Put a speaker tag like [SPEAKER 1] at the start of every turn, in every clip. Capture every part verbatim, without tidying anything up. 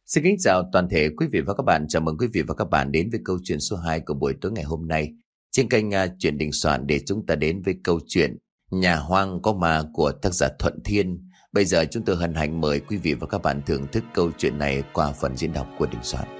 [SPEAKER 1] Xin kính chào toàn thể quý vị và các bạn. Chào mừng quý vị và các bạn đến với câu chuyện số hai của buổi tối ngày hôm nay trên kênh uh, Chuyện Đình Soạn, để chúng ta đến với câu chuyện Nhà Hoang Có Ma của tác giả Thuận Thiên. Bây giờ chúng tôi hân hạnh mời quý vị và các bạn thưởng thức câu chuyện này qua phần diễn đọc của Đình Soạn.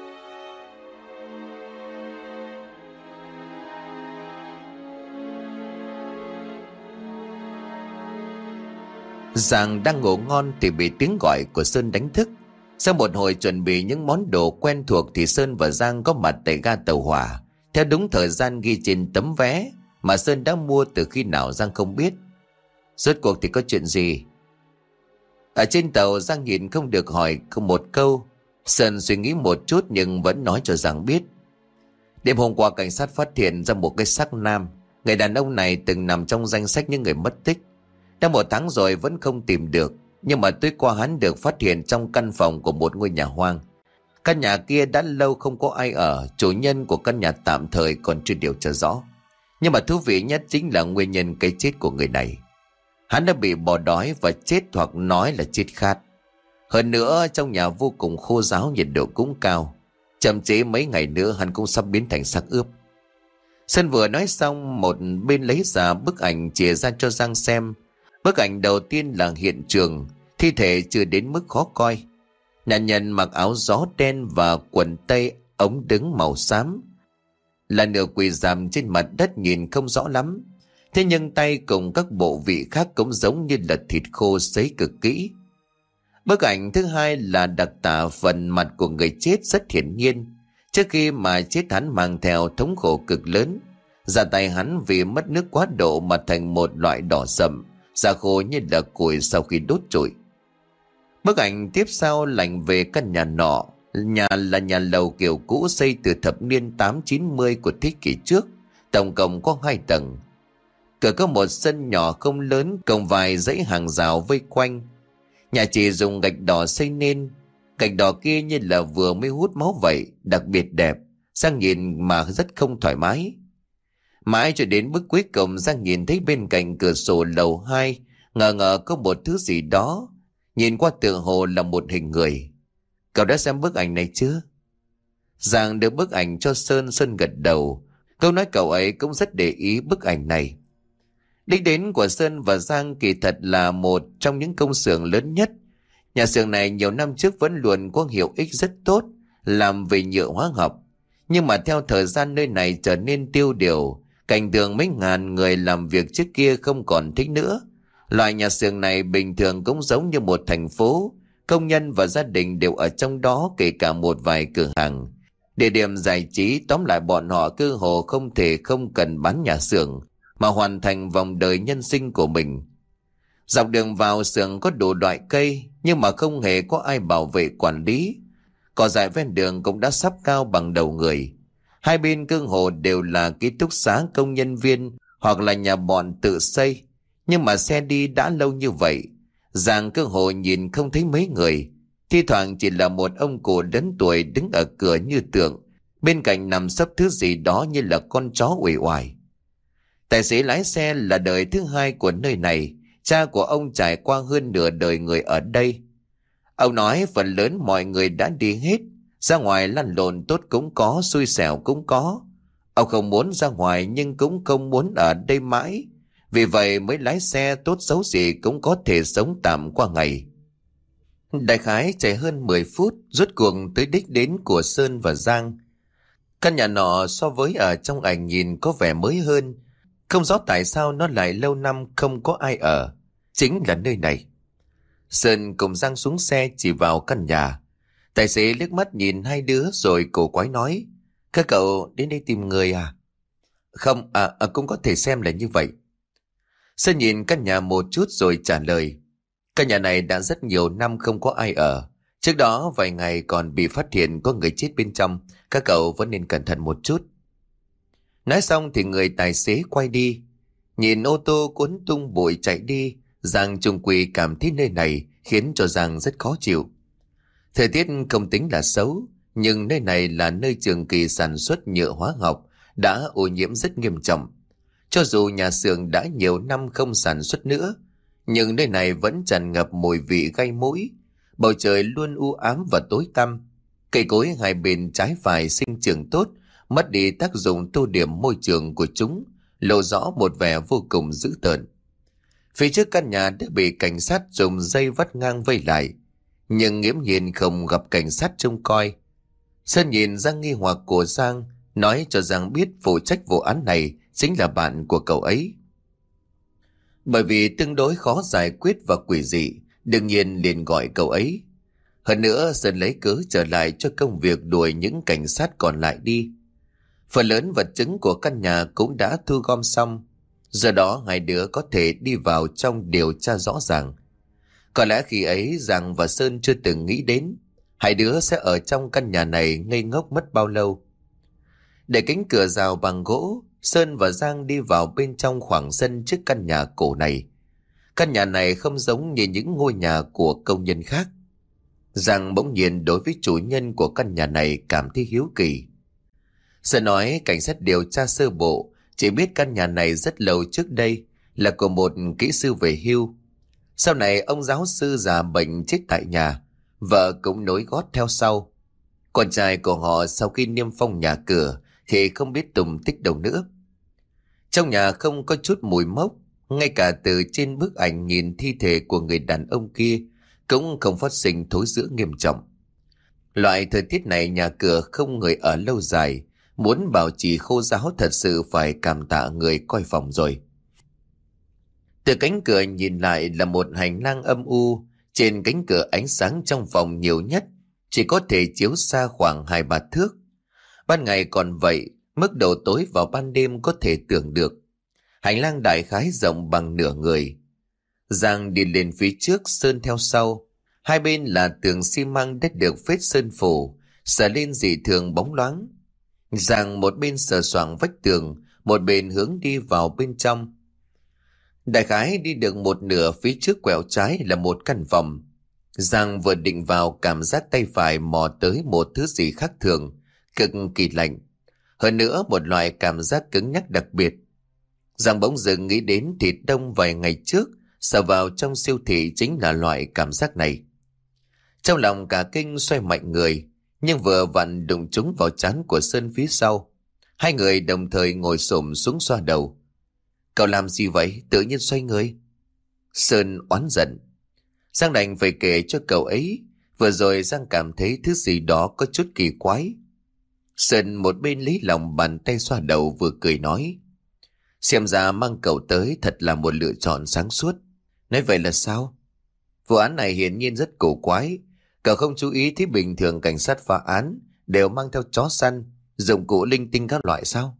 [SPEAKER 1] Giàng đang ngủ ngon thì bị tiếng gọi của Sơn đánh thức. Sau một hồi chuẩn bị những món đồ quen thuộc thì Sơn và Giang có mặt tại ga tàu hỏa theo đúng thời gian ghi trên tấm vé mà Sơn đã mua từ khi nào Giang không biết. Rốt cuộc thì có chuyện gì? Ở trên tàu, Giang nhìn không được hỏi không một câu. Sơn suy nghĩ một chút nhưng vẫn nói cho Giang biết. Đêm hôm qua cảnh sát phát hiện ra một cái xác nam. Người đàn ông này từng nằm trong danh sách những người mất tích. Đã một tháng rồi vẫn không tìm được. Nhưng mà tối qua hắn được phát hiện trong căn phòng của một ngôi nhà hoang. Căn nhà kia đã lâu không có ai ở. Chủ nhân của căn nhà tạm thời còn chưa điều tra rõ. Nhưng mà thú vị nhất chính là nguyên nhân cái chết của người này. Hắn đã bị bỏ đói và chết, hoặc nói là chết khát. Hơn nữa trong nhà vô cùng khô ráo, nhiệt độ cũng cao. Chậm chế mấy ngày nữa hắn cũng sắp biến thành xác ướp. Sơn vừa nói xong, một bên lấy ra bức ảnh chìa ra cho Giang xem. Bức ảnh đầu tiên là hiện trường, thi thể chưa đến mức khó coi. Nạn nhân mặc áo gió đen và quần tây ống đứng màu xám, là nửa quỳ rằm trên mặt đất, nhìn không rõ lắm. Thế nhưng tay cùng các bộ vị khác cũng giống như là thịt khô sấy cực kỹ. Bức ảnh thứ hai là đặc tả phần mặt của người chết rất hiển nhiên. Trước khi mà chết hắn mang theo thống khổ cực lớn. Da tay hắn vì mất nước quá độ mà thành một loại đỏ sậm, da khô như là củi sau khi đốt trụi. Bức ảnh tiếp sau lành về căn nhà nọ. Nhà là nhà lầu kiểu cũ xây từ thập niên tám chín mươi của thế kỷ trước. Tổng cộng có hai tầng. Cửa có một sân nhỏ không lớn, cộng vài dãy hàng rào vây quanh. Nhà chỉ dùng gạch đỏ xây nên. Gạch đỏ kia như là vừa mới hút máu vậy, đặc biệt đẹp. Giang nhìn mà rất không thoải mái. Mãi cho đến bước cuối cùng, Giang nhìn thấy bên cạnh cửa sổ lầu hai ngờ ngờ có một thứ gì đó. Nhìn qua tựa hồ là một hình người. Cậu đã xem bức ảnh này chưa? Giang đưa bức ảnh cho Sơn. Sơn gật đầu. Câu nói cậu ấy cũng rất để ý bức ảnh này. Đích đến của Sơn và Giang kỳ thật là một trong những công xưởng lớn nhất. Nhà xưởng này nhiều năm trước vẫn luôn có hiệu ích rất tốt, làm về nhựa hóa học. Nhưng mà theo thời gian nơi này trở nên tiêu điều, cảnh tượng mấy ngàn người làm việc trước kia không còn thích nữa. Loại nhà xưởng này bình thường cũng giống như một thành phố, công nhân và gia đình đều ở trong đó, kể cả một vài cửa hàng. Địa điểm giải trí, tóm lại bọn họ cơ hồ không thể không cần bán nhà xưởng mà hoàn thành vòng đời nhân sinh của mình. Dọc đường vào xưởng có đủ loại cây, nhưng mà không hề có ai bảo vệ quản lý. Cỏ dại ven đường cũng đã sắp cao bằng đầu người. Hai bên cơ hồ đều là ký túc xá công nhân viên hoặc là nhà bọn tự xây. Nhưng mà xe đi đã lâu như vậy, Giang cơ hồ nhìn không thấy mấy người. Thi thoảng chỉ là một ông cụ lớn tuổi đứng ở cửa như tượng, bên cạnh nằm sấp thứ gì đó như là con chó uể oải. Tài xế lái xe là đời thứ hai của nơi này. Cha của ông trải qua hơn nửa đời người ở đây. Ông nói phần lớn mọi người đã đi hết. Ra ngoài lăn lộn tốt cũng có, xui xẻo cũng có. Ông không muốn ra ngoài nhưng cũng không muốn ở đây mãi. Vì vậy mới lái xe, tốt xấu gì cũng có thể sống tạm qua ngày. Đại khái chạy hơn mười phút, rốt cuộc tới đích đến của Sơn và Giang. Căn nhà nọ so với ở trong ảnh nhìn có vẻ mới hơn. Không rõ tại sao nó lại lâu năm không có ai ở. Chính là nơi này. Sơn cùng Giang xuống xe chỉ vào căn nhà. Tài xế liếc mắt nhìn hai đứa rồi cổ quái nói: Các cậu đến đây tìm người à? Không, à, à cũng có thể xem là như vậy. Sơn nhìn căn nhà một chút rồi trả lời: Căn nhà này đã rất nhiều năm không có ai ở. Trước đó vài ngày còn bị phát hiện có người chết bên trong. Các cậu vẫn nên cẩn thận một chút. Nói xong thì người tài xế quay đi. Nhìn ô tô cuốn tung bụi chạy đi, Giang trung quy cảm thấy nơi này khiến cho Giang rất khó chịu. Thời tiết không tính là xấu, nhưng nơi này là nơi trường kỳ sản xuất nhựa hóa học, đã ô nhiễm rất nghiêm trọng. Cho dù nhà xưởng đã nhiều năm không sản xuất nữa, nhưng nơi này vẫn tràn ngập mùi vị gây mũi. Bầu trời luôn u ám và tối tăm. Cây cối hai bên trái phải sinh trưởng tốt, mất đi tác dụng tô điểm môi trường của chúng, lộ rõ một vẻ vô cùng dữ tợn. Phía trước căn nhà đã bị cảnh sát dùng dây vắt ngang vây lại, nhưng nghiễm nhiên không gặp cảnh sát trông coi. Sơn nhìn ra nghi hoặc của Giang, nói cho Giang biết phụ trách vụ án này chính là bạn của cậu ấy. Bởi vì tương đối khó giải quyết và quỷ dị, đương nhiên liền gọi cậu ấy. Hơn nữa Sơn lấy cớ trở lại cho công việc đuổi những cảnh sát còn lại đi. Phần lớn vật chứng của căn nhà cũng đã thu gom xong, giờ đó hai đứa có thể đi vào trong điều tra rõ ràng. Có lẽ khi ấy Giang và Sơn chưa từng nghĩ đến hai đứa sẽ ở trong căn nhà này ngây ngốc mất bao lâu. Để cánh cửa rào bằng gỗ, Sơn và Giang đi vào bên trong khoảng sân trước căn nhà cổ này. Căn nhà này không giống như những ngôi nhà của công nhân khác. Giang bỗng nhiên đối với chủ nhân của căn nhà này cảm thấy hiếu kỳ. Sơn nói cảnh sát điều tra sơ bộ chỉ biết căn nhà này rất lâu trước đây là của một kỹ sư về hưu. Sau này ông giáo sư già bệnh chết tại nhà, vợ cũng nối gót theo sau. Con trai của họ sau khi niêm phong nhà cửa thì không biết tùng tích đâu nữa. Trong nhà không có chút mùi mốc, ngay cả từ trên bức ảnh nhìn thi thể của người đàn ông kia cũng không phát sinh thối rữa nghiêm trọng. Loại thời tiết này nhà cửa không người ở lâu dài, muốn bảo trì khô ráo thật sự phải cảm tạ người coi phòng rồi. Từ cánh cửa nhìn lại là một hành lang âm u, trên cánh cửa ánh sáng trong phòng nhiều nhất chỉ có thể chiếu xa khoảng hai ba thước. Ban ngày còn vậy, mức độ tối vào ban đêm có thể tưởng được. Hành lang đại khái rộng bằng nửa người. Giang đi lên phía trước, Sơn theo sau. Hai bên là tường xi măng đã được phết sơn phủ, sờ lên dị thường bóng loáng. Giang một bên sờ soạng vách tường, một bên hướng đi vào bên trong. Đại khái đi được một nửa, phía trước quẹo trái là một căn phòng. Giang vừa định vào cảm giác tay phải mò tới một thứ gì khác thường, cực kỳ lạnh. Hơn nữa một loại cảm giác cứng nhắc đặc biệt. Giang bỗng dưng nghĩ đến thịt đông vài ngày trước sờ vào trong siêu thị chính là loại cảm giác này. Trong lòng cả kinh xoay mạnh người, nhưng vừa vặn đụng trúng vào trán của Sơn phía sau. Hai người đồng thời ngồi xổm xuống xoa đầu. Cậu làm gì vậy? Tự nhiên xoay người. Sơn oán giận. Giang đành phải kể cho cậu ấy. Vừa rồi Giang cảm thấy thứ gì đó có chút kỳ quái. Sơn một bên lấy lòng bàn tay xoa đầu vừa cười nói. Xem ra mang cậu tới thật là một lựa chọn sáng suốt. Nói vậy là sao? Vụ án này hiển nhiên rất cổ quái. Cậu không chú ý thấy bình thường cảnh sát phá án đều mang theo chó săn, dụng cụ linh tinh các loại sao?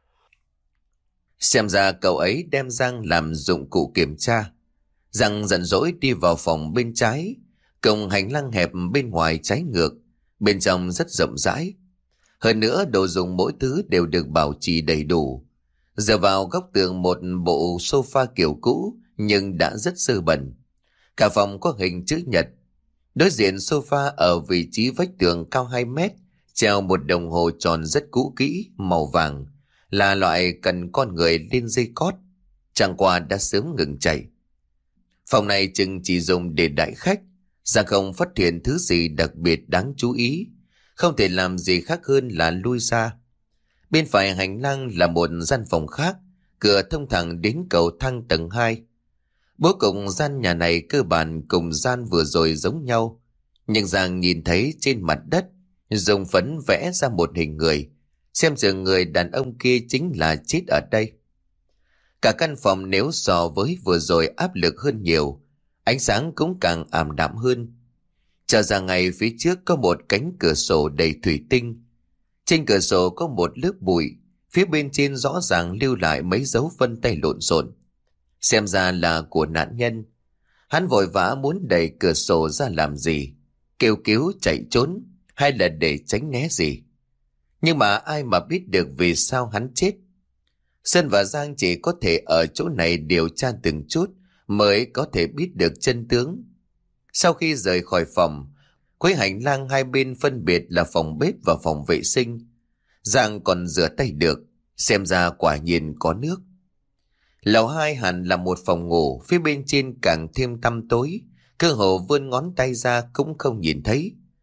[SPEAKER 1] Xem ra cậu ấy đem Giang làm dụng cụ kiểm tra. Giang giận dỗi đi vào phòng bên trái, cùng hành lang hẹp bên ngoài trái ngược, bên trong rất rộng rãi. Hơn nữa đồ dùng mỗi thứ đều được bảo trì đầy đủ. Giờ vào góc tường một bộ sofa kiểu cũ nhưng đã rất sơ bẩn. Cả phòng có hình chữ nhật. Đối diện sofa ở vị trí vách tường cao hai mét, treo một đồng hồ tròn rất cũ kỹ, màu vàng, là loại cần con người lên dây cót, chẳng qua đã sớm ngừng chạy. Phòng này chừng chỉ dùng để đãi khách, Giang không phát hiện thứ gì đặc biệt đáng chú ý, không thể làm gì khác hơn là lui ra. Bên phải hành lang là một gian phòng khác, cửa thông thẳng đến cầu thang tầng hai. Bố cục gian nhà này cơ bản cùng gian vừa rồi giống nhau, nhưng Giang nhìn thấy trên mặt đất dùng phấn vẽ ra một hình người, xem chừng người đàn ông kia chính là chết ở đây. Cả căn phòng nếu so với vừa rồi áp lực hơn nhiều, ánh sáng cũng càng ảm đạm hơn. Trở ra ngay phía trước có một cánh cửa sổ đầy thủy tinh. Trên cửa sổ có một lớp bụi, phía bên trên rõ ràng lưu lại mấy dấu vân tay lộn xộn, xem ra là của nạn nhân. Hắn vội vã muốn đẩy cửa sổ ra làm gì, kêu cứu chạy trốn hay là để tránh né gì. Nhưng mà ai mà biết được vì sao hắn chết. Sơn và Giang chỉ có thể ở chỗ này điều tra từng chút mới có thể biết được chân tướng. Sau khi rời khỏi phòng, cuối hành lang hai bên phân biệt là phòng bếp và phòng vệ sinh. Giang còn rửa tay được, xem ra quả nhiên có nước. Lầu hai hẳn là một phòng ngủ, phía bên trên càng thêm tăm tối, cơ hồ vươn ngón tay ra cũng không nhìn thấy.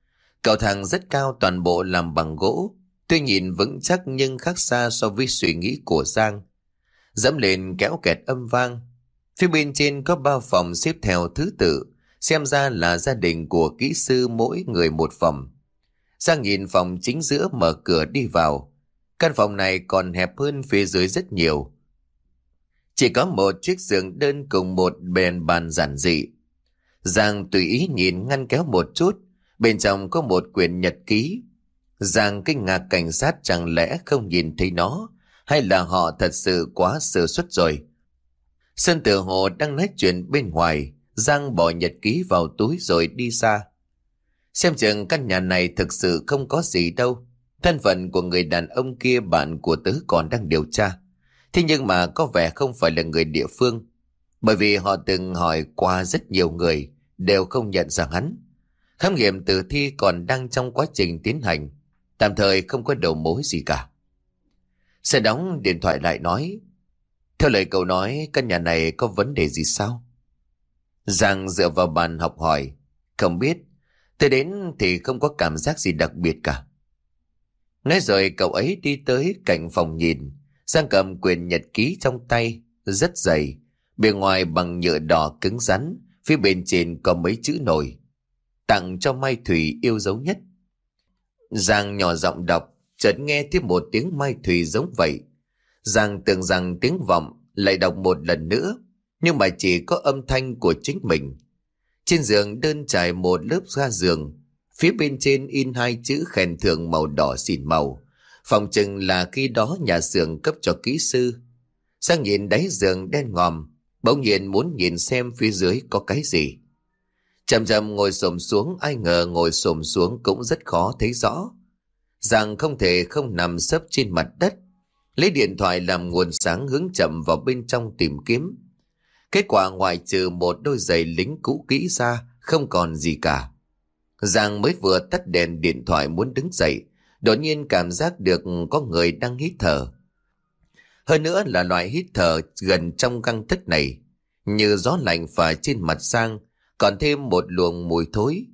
[SPEAKER 1] Cầu thang rất cao, toàn bộ làm bằng gỗ. Tuy nhìn vững chắc nhưng khác xa so với suy nghĩ của Giang. Dẫm lên kéo kẹt âm vang. Phía bên trên có ba phòng xếp theo thứ tự. Xem ra là gia đình của kỹ sư, mỗi người một phòng. Giang nhìn phòng chính giữa, mở cửa đi vào. Căn phòng này còn hẹp hơn phía dưới rất nhiều. Chỉ có một chiếc giường đơn cùng một bền bàn giản dị. Giang tùy ý nhìn ngăn kéo một chút. Bên trong có một quyển nhật ký. Giang kinh ngạc, cảnh sát chẳng lẽ không nhìn thấy nó, hay là họ thật sự quá sơ suất rồi. Sơn Tử Hồ đang nói chuyện bên ngoài. Giang bỏ nhật ký vào túi rồi đi xa. Xem chừng căn nhà này thực sự không có gì đâu. Thân phận của người đàn ông kia bạn của tớ còn đang điều tra. Thế nhưng mà có vẻ không phải là người địa phương. Bởi vì họ từng hỏi qua rất nhiều người, đều không nhận ra hắn. Khám nghiệm tử thi còn đang trong quá trình tiến hành. Tạm thời không có đầu mối gì cả. Sẽ đóng điện thoại lại nói: theo lời cậu nói, căn nhà này có vấn đề gì sao? Giang dựa vào bàn học hỏi: không biết. Tới đến thì không có cảm giác gì đặc biệt cả. Nói rồi cậu ấy đi tới cạnh phòng nhìn. Giang cầm quyển nhật ký trong tay, rất dày, bề ngoài bằng nhựa đỏ cứng rắn, phía bên trên có mấy chữ nổi: tặng cho Mai Thủy yêu dấu nhất. Giang nhỏ giọng đọc, chợt nghe thêm một tiếng Mai Thủy giống vậy. Giang tưởng rằng tiếng vọng, lại đọc một lần nữa, nhưng mà chỉ có âm thanh của chính mình. Trên giường đơn trải một lớp ga giường, phía bên trên in hai chữ khen thưởng màu đỏ xỉn màu. Phòng chừng là khi đó nhà xưởng cấp cho kỹ sư. Giang nhìn đáy giường đen ngòm, bỗng nhiên muốn nhìn xem phía dưới có cái gì. Chậm chậm ngồi xổm xuống, ai ngờ ngồi xổm xuống cũng rất khó thấy rõ. Giang không thể không nằm sấp trên mặt đất, lấy điện thoại làm nguồn sáng hướng chậm vào bên trong tìm kiếm. Kết quả ngoại trừ một đôi giày lính cũ kỹ ra, không còn gì cả. Giang mới vừa tắt đèn điện thoại muốn đứng dậy, đột nhiên cảm giác được có người đang hít thở. Hơn nữa là loại hít thở gần trong găng tấc này, như gió lạnh phả trên mặt Giang, còn thêm một luồng mùi thối.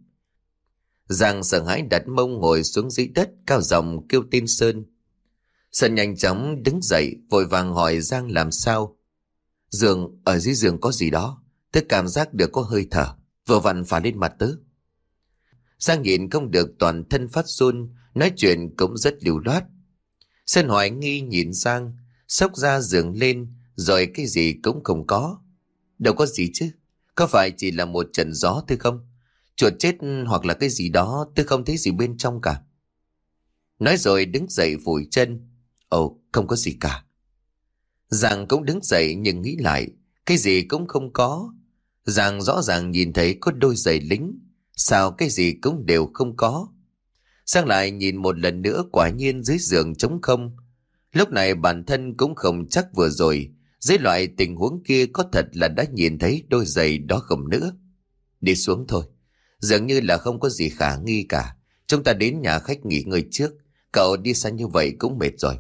[SPEAKER 1] Giang sợ hãi đặt mông ngồi xuống dưới đất, cao giọng kêu tên Sơn. Sơn nhanh chóng đứng dậy, vội vàng hỏi Giang làm sao. Giường, ở dưới giường có gì đó, tớ cảm giác được có hơi thở, vừa vặn phả lên mặt tớ. Giang nhìn không được toàn thân phát run, nói chuyện cũng rất lưu loát. Sơn hoài nghi nhìn Giang, xốc ra giường lên, rồi cái gì cũng không có. Đâu có gì chứ, có phải chỉ là một trận gió thôi không? Chuột chết hoặc là cái gì đó, tôi không thấy gì bên trong cả. Nói rồi đứng dậy phủi chân. Ồ, không có gì cả. Giang cũng đứng dậy nhưng nghĩ lại, cái gì cũng không có. Giang rõ ràng nhìn thấy có đôi giày lính, sao cái gì cũng đều không có. Giang lại nhìn một lần nữa, quả nhiên dưới giường trống không. Lúc này bản thân cũng không chắc vừa rồi dưới loại tình huống kia có thật là đã nhìn thấy đôi giày đó không nữa. Đi xuống thôi, dường như là không có gì khả nghi cả. Chúng ta đến nhà khách nghỉ ngơi trước, cậu đi xa như vậy cũng mệt rồi.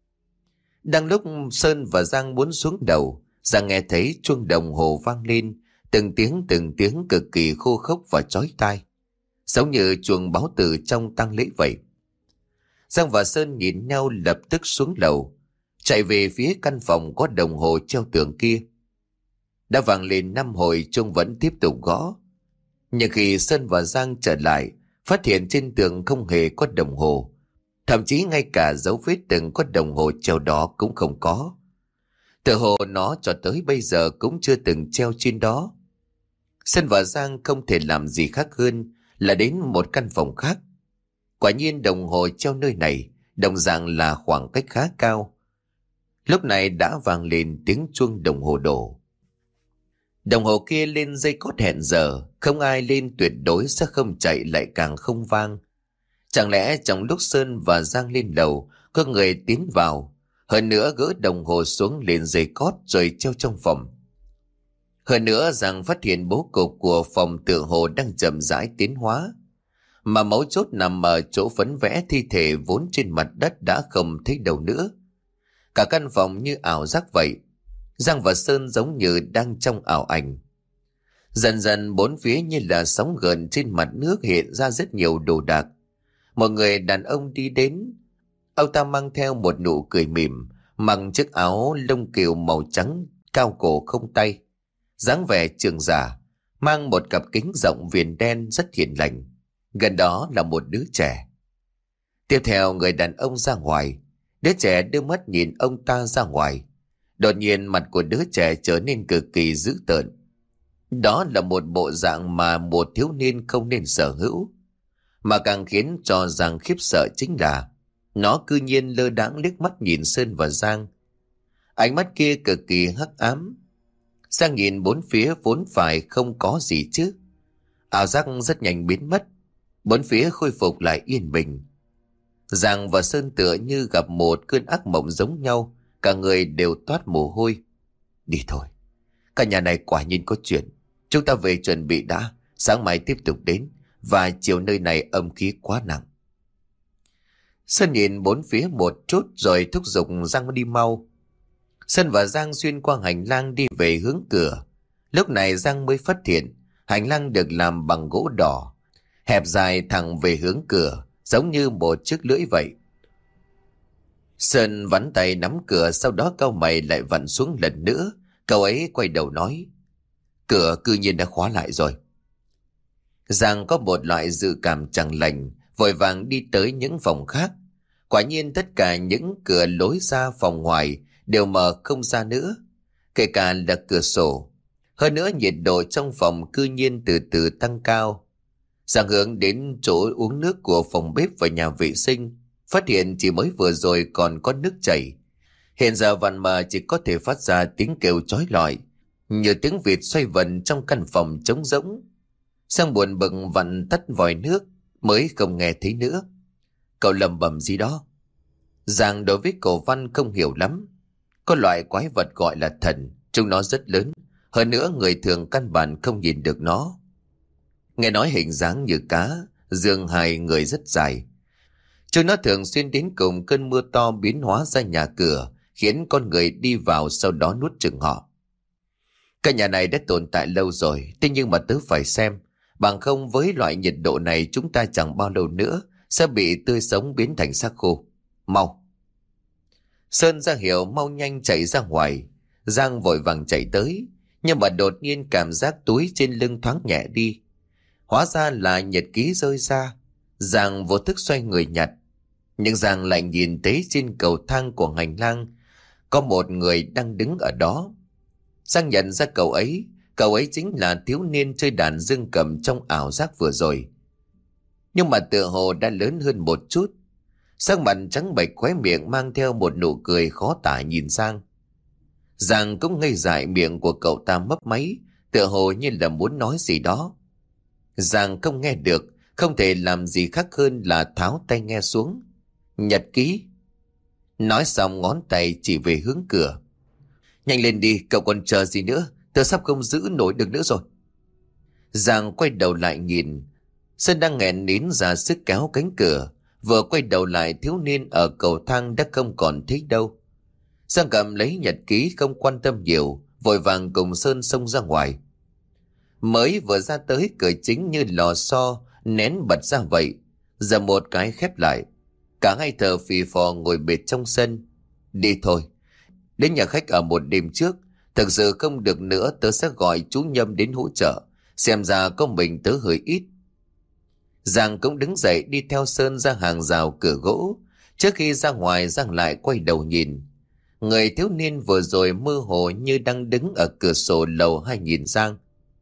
[SPEAKER 1] Đang lúc Sơn và Giang muốn xuống đầu, Giang nghe thấy chuông đồng hồ vang lên, từng tiếng từng tiếng cực kỳ khô khốc và chói tai, giống như chuông báo từ trong tang lễ vậy. Giang và Sơn nhìn nhau lập tức xuống lầu, chạy về phía căn phòng có đồng hồ treo tường kia. Đã vang lên năm hồi, chuông vẫn tiếp tục gõ. Nhưng khi Sơn và Giang trở lại, phát hiện trên tường không hề có đồng hồ. Thậm chí ngay cả dấu vết từng có đồng hồ treo đó cũng không có. Tựa hồ nó cho tới bây giờ cũng chưa từng treo trên đó. Sơn và Giang không thể làm gì khác hơn là đến một căn phòng khác. Quả nhiên đồng hồ treo nơi này đồng dạng là khoảng cách khá cao. Lúc này đã vang lên tiếng chuông đồng hồ đổ. Đồng hồ kia lên dây cót hẹn giờ, không ai lên tuyệt đối sẽ không chạy lại càng không vang. Chẳng lẽ trong lúc Sơn và Giang lên lầu, có người tiến vào, hơn nữa gỡ đồng hồ xuống lên dây cót rồi treo trong phòng. Hơn nữa Giang phát hiện bố cục của phòng tựa hồ đang chậm rãi tiến hóa, mà mấu chốt nằm ở chỗ phấn vẽ thi thể vốn trên mặt đất đã không thấy đâu nữa. Cả căn phòng như ảo giác vậy. Giang và Sơn giống như đang trong ảo ảnh. Dần dần bốn phía như là sóng gợn trên mặt nước hiện ra rất nhiều đồ đạc. Một người đàn ông đi đến. Ông ta mang theo một nụ cười mỉm, mặc chiếc áo lông cừu màu trắng, cao cổ không tay, dáng vẻ trường giả, mang một cặp kính rộng viền đen rất hiền lành. Gần đó là một đứa trẻ. Tiếp theo người đàn ông ra ngoài. Đứa trẻ đưa mắt nhìn ông ta ra ngoài. Đột nhiên mặt của đứa trẻ trở nên cực kỳ dữ tợn. Đó là một bộ dạng mà một thiếu niên không nên sở hữu. Mà càng khiến cho Giang khiếp sợ chính là nó cư nhiên lơ đãng liếc mắt nhìn Sơn và Giang. Ánh mắt kia cực kỳ hắc ám. Giang nhìn bốn phía vốn phải không có gì chứ. Ảo giác rất nhanh biến mất. Bốn phía khôi phục lại yên bình. Giang và Sơn tựa như gặp một cơn ác mộng giống nhau. Cả người đều toát mồ hôi. Đi thôi, cả nhà này quả nhiên có chuyện. Chúng ta về chuẩn bị đã, sáng mai tiếp tục đến. Và chiều nơi này âm khí quá nặng. Sơn nhìn bốn phía một chút rồi thúc giục Giang đi mau. Sơn và Giang xuyên qua hành lang đi về hướng cửa. Lúc này Giang mới phát hiện hành lang được làm bằng gỗ đỏ, hẹp dài thẳng về hướng cửa, giống như một chiếc lưỡi vậy. Sơn vắn tay nắm cửa, sau đó cau mày lại vặn xuống lần nữa. Cậu ấy quay đầu nói, cửa cư nhiên đã khóa lại rồi. Giang có một loại dự cảm chẳng lành, vội vàng đi tới những phòng khác. Quả nhiên tất cả những cửa lối ra phòng ngoài đều mở không ra nữa, kể cả là cửa sổ. Hơn nữa nhiệt độ trong phòng cư nhiên từ từ tăng cao. Giang hướng đến chỗ uống nước của phòng bếp và nhà vệ sinh, phát hiện chỉ mới vừa rồi còn có nước chảy. Hiện giờ vằn mờ chỉ có thể phát ra tiếng kêu chói lọi, như tiếng vịt xoay vần trong căn phòng trống rỗng. Giang buồn bực vặn tắt vòi nước, mới không nghe thấy nữa. Cậu lầm bầm gì đó. Giang đối với cổ Văn không hiểu lắm. Có loại quái vật gọi là thần, chúng nó rất lớn, hơn nữa người thường căn bản không nhìn được nó. Nghe nói hình dáng như cá, dương hai người rất dài. Chúng nó thường xuyên đến cùng cơn mưa to biến hóa ra nhà cửa, khiến con người đi vào sau đó nuốt chửng họ. Cái nhà này đã tồn tại lâu rồi, thế nhưng mà tớ phải xem, bằng không với loại nhiệt độ này chúng ta chẳng bao lâu nữa sẽ bị tươi sống biến thành xác khô. Mau! Sơn ra hiệu mau nhanh chạy ra ngoài. Giang vội vàng chạy tới, nhưng mà đột nhiên cảm giác túi trên lưng thoáng nhẹ đi. Hóa ra là nhật ký rơi ra. Giang vô thức xoay người nhặt, nhưng Giang lại nhìn thấy trên cầu thang của hành lang có một người đang đứng ở đó. Giang nhận ra cậu ấy. Cậu ấy chính là thiếu niên chơi đàn dương cầm trong ảo giác vừa rồi, nhưng mà tựa hồ đã lớn hơn một chút. Sắc mặt trắng bệch, khóe miệng mang theo một nụ cười khó tả nhìn Giang. Giang cũng ngây dại, miệng của cậu ta mấp máy, tựa hồ như là muốn nói gì đó. Giang không nghe được, không thể làm gì khác hơn là tháo tay nghe xuống. Nhật ký. Nói xong ngón tay chỉ về hướng cửa. Nhanh lên đi, cậu còn chờ gì nữa, tớ sắp không giữ nổi được nữa rồi. Giang quay đầu lại nhìn. Sơn đang nghẹn nín ra sức kéo cánh cửa. Vừa quay đầu lại, thiếu niên ở cầu thang đã không còn thấy đâu. Giang cầm lấy nhật ký không quan tâm nhiều, vội vàng cùng Sơn xông ra ngoài. Mới vừa ra tới cửa chính như lò xo nén bật ra vậy, giờ một cái khép lại. Cả hai thở phì phò ngồi bệt trong sân. Đi thôi, đến nhà khách ở một đêm trước. Thực sự không được nữa tớ sẽ gọi chú Nhâm đến hỗ trợ. Xem ra có mình tớ hơi ít. Giang cũng đứng dậy đi theo Sơn ra hàng rào cửa gỗ. Trước khi ra ngoài, Giang lại quay đầu nhìn. Người thiếu niên vừa rồi mơ hồ như đang đứng ở cửa sổ lầu hai nhìn Giang.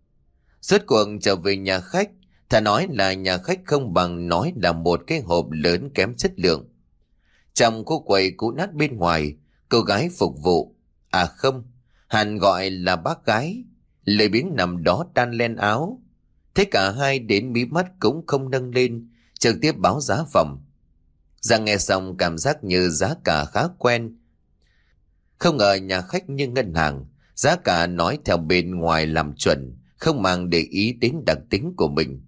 [SPEAKER 1] Rốt cuộc trở về nhà khách. Thà nói là nhà khách không bằng nói là một cái hộp lớn kém chất lượng. Trong khu quầy cũ nát bên ngoài, cô gái phục vụ, à không, hẳn gọi là bác gái, lười biếng nằm đó đan len áo. Thế cả hai đến mí mắt cũng không nâng lên, trực tiếp báo giá phòng. Giang nghe xong cảm giác như giá cả khá quen. Không ngờ nhà khách như ngân hàng, giá cả nói theo bên ngoài làm chuẩn, không mang để ý đến đặc tính của mình.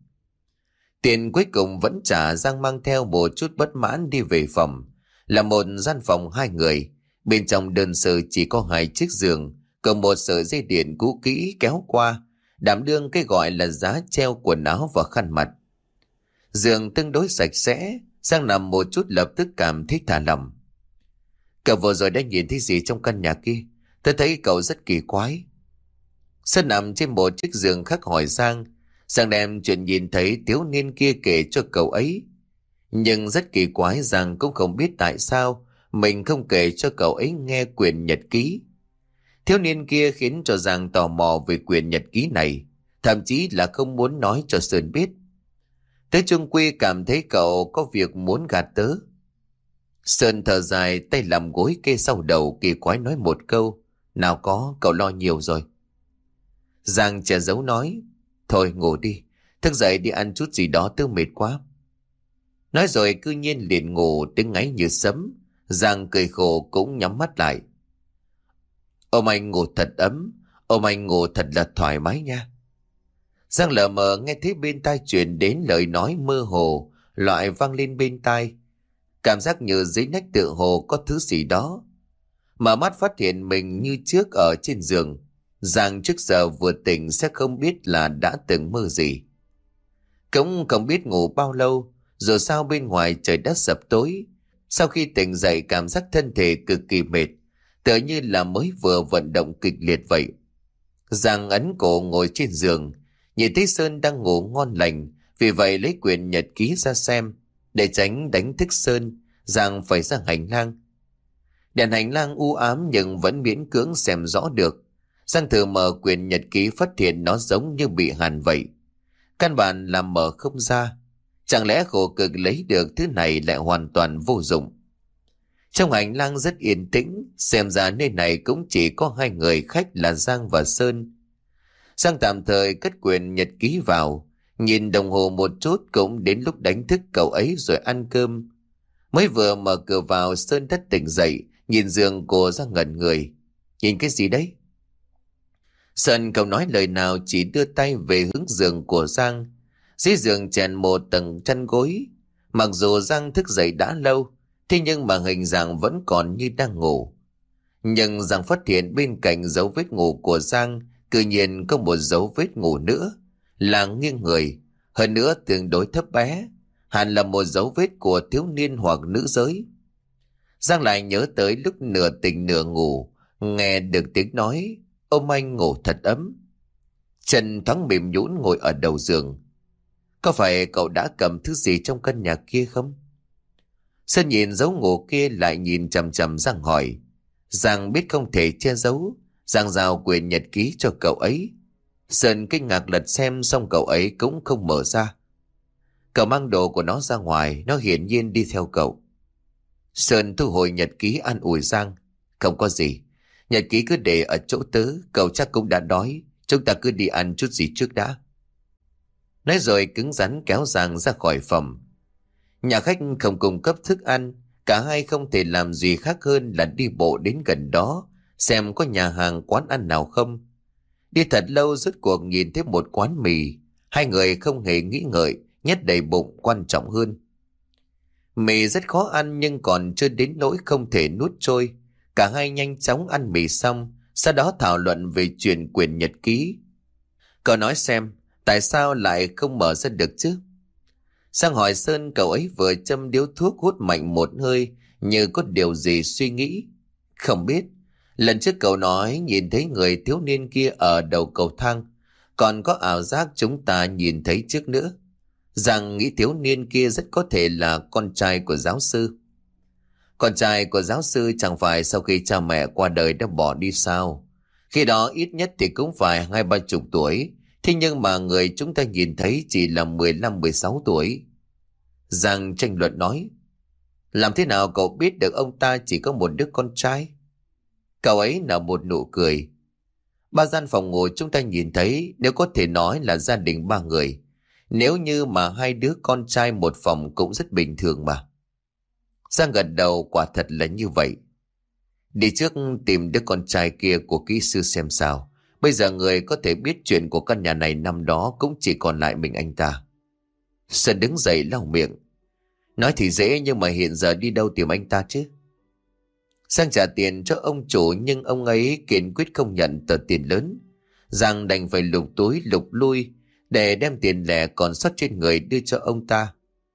[SPEAKER 1] Tiền cuối cùng vẫn trả. Giang mang theo một chút bất mãn đi về phòng. Là một gian phòng hai người, bên trong đơn sơ chỉ có hai chiếc giường, cùng một sợi dây điện cũ kỹ kéo qua, đảm đương cái gọi là giá treo quần áo và khăn mặt. Giường tương đối sạch sẽ, Giang nằm một chút lập tức cảm thấy thả lỏng. Cậu vừa rồi đã nhìn thấy gì trong căn nhà kia? Tôi thấy cậu rất kỳ quái. Sơn nằm trên một chiếc giường khác hỏi Giang. Giang đem chuyện nhìn thấy thiếu niên kia kể cho cậu ấy. Nhưng rất kỳ quái, Giang cũng không biết tại sao mình không kể cho cậu ấy nghe quyển nhật ký. Thiếu niên kia khiến cho Giang tò mò về quyển nhật ký này, thậm chí là không muốn nói cho Sơn biết. Tớ chung quy cảm thấy cậu có việc muốn gạt tớ. Sơn thở dài, tay làm gối kê sau đầu, kỳ quái nói một câu. Nào có, cậu lo nhiều rồi. Giang che giấu nói. Thôi ngủ đi, thức dậy đi ăn chút gì đó, tớ mệt quá. Nói rồi cư nhiên liền ngủ, tiếng ngáy như sấm. Giang cười khổ cũng nhắm mắt lại. Ôm anh ngủ thật ấm, ôm anh ngủ thật là thoải mái nha. Giang lờ mờ nghe thấy bên tai truyền đến lời nói mơ hồ, loại vang lên bên tai. Cảm giác như dưới nách tựa hồ có thứ gì đó. Mở mắt phát hiện mình như trước ở trên giường. Giang trước giờ vừa tỉnh sẽ không biết là đã từng mơ gì. Cũng không biết ngủ bao lâu, rồi sao bên ngoài trời đã sập tối. Sau khi tỉnh dậy cảm giác thân thể cực kỳ mệt, tựa như là mới vừa vận động kịch liệt vậy. Giang ấn cổ ngồi trên giường, nhìn thấy Sơn đang ngủ ngon lành, vì vậy lấy quyển nhật ký ra xem. Để tránh đánh thức Sơn, Giang phải ra hành lang. Đèn hành lang u ám nhưng vẫn miễn cưỡng xem rõ được. Giang thử mở quyển nhật ký phát hiện nó giống như bị hàn vậy. Căn bản là mở không ra. Chẳng lẽ khổ cực lấy được thứ này lại hoàn toàn vô dụng? Trong hành lang rất yên tĩnh, xem ra nơi này cũng chỉ có hai người khách là Giang và Sơn. Giang tạm thời cất quyển nhật ký vào, nhìn đồng hồ một chút cũng đến lúc đánh thức cậu ấy rồi ăn cơm. Mới vừa mở cửa vào, Sơn đã tỉnh dậy, nhìn giường cô Giang ngẩn người. Nhìn cái gì đấy? Sơn không nói lời nào, chỉ đưa tay về hướng giường của Giang. Dưới giường chèn một tầng chăn gối. Mặc dù Giang thức dậy đã lâu, thế nhưng mà hình dạng vẫn còn như đang ngủ. Nhưng Giang phát hiện bên cạnh dấu vết ngủ của Giang tự nhiên có một dấu vết ngủ nữa, là nghiêng người, hơn nữa tương đối thấp bé, hẳn là một dấu vết của thiếu niên hoặc nữ giới. Giang lại nhớ tới lúc nửa tỉnh nửa ngủ, nghe được tiếng nói, ôm anh ngủ thật ấm. Chân thoáng mềm nhũn ngồi ở đầu giường. Có phải cậu đã cầm thứ gì trong căn nhà kia không? Sơn nhìn dấu ngủ kia lại nhìn chằm chằm Giang hỏi. Giang biết không thể che giấu, Giang giao quyển nhật ký cho cậu ấy. Sơn kinh ngạc lật xem xong cậu ấy cũng không mở ra. Cậu mang đồ của nó ra ngoài, nó hiển nhiên đi theo cậu. Sơn thu hồi nhật ký an ủi Giang. Không có gì, nhật ký cứ để ở chỗ tớ, cậu chắc cũng đã đói, chúng ta cứ đi ăn chút gì trước đã. Nói rồi cứng rắn kéo Giang ra khỏi phòng. Nhà khách không cung cấp thức ăn, cả hai không thể làm gì khác hơn là đi bộ đến gần đó, xem có nhà hàng quán ăn nào không. Đi thật lâu rốt cuộc nhìn thấy một quán mì, hai người không hề nghĩ ngợi, nhét đầy bụng quan trọng hơn. Mì rất khó ăn nhưng còn chưa đến nỗi không thể nuốt trôi. Cả hai nhanh chóng ăn mì xong, sau đó thảo luận về chuyện quyển nhật ký. Cậu nói xem, tại sao lại không mở ra được chứ? Sang hỏi Sơn, cậu ấy vừa châm điếu thuốc hút mạnh một hơi, như có điều gì suy nghĩ. Không biết, lần trước cậu nói nhìn thấy người thiếu niên kia ở đầu cầu thang, còn có ảo giác chúng ta nhìn thấy trước nữa. Rằng nghĩ thiếu niên kia rất có thể là con trai của giáo sư. Con trai của giáo sư chẳng phải sau khi cha mẹ qua đời đã bỏ đi sao? Khi đó ít nhất thì cũng phải hai ba chục tuổi. Thế nhưng mà người chúng ta nhìn thấy chỉ là mười lăm mười sáu tuổi. Giang tranh luận nói. Làm thế nào cậu biết được ông ta chỉ có một đứa con trai? Cậu ấy nở một nụ cười. Ba gian phòng ngủ chúng ta nhìn thấy, nếu có thể nói là gia đình ba người. Nếu như mà hai đứa con trai một phòng cũng rất bình thường mà. Giang gật đầu, quả thật là như vậy. Đi trước tìm đứa con trai kia của kỹ sư xem sao. Bây giờ người có thể biết chuyện của căn nhà này năm đó cũng chỉ còn lại mình anh ta. Sơn đứng dậy lau miệng. Nói thì dễ nhưng mà hiện giờ đi đâu tìm anh ta chứ? Giang trả tiền cho ông chủ nhưng ông ấy kiên quyết không nhận tờ tiền lớn. Giang đành phải lục túi lục lui để đem tiền lẻ còn sót trên người đưa cho ông ta.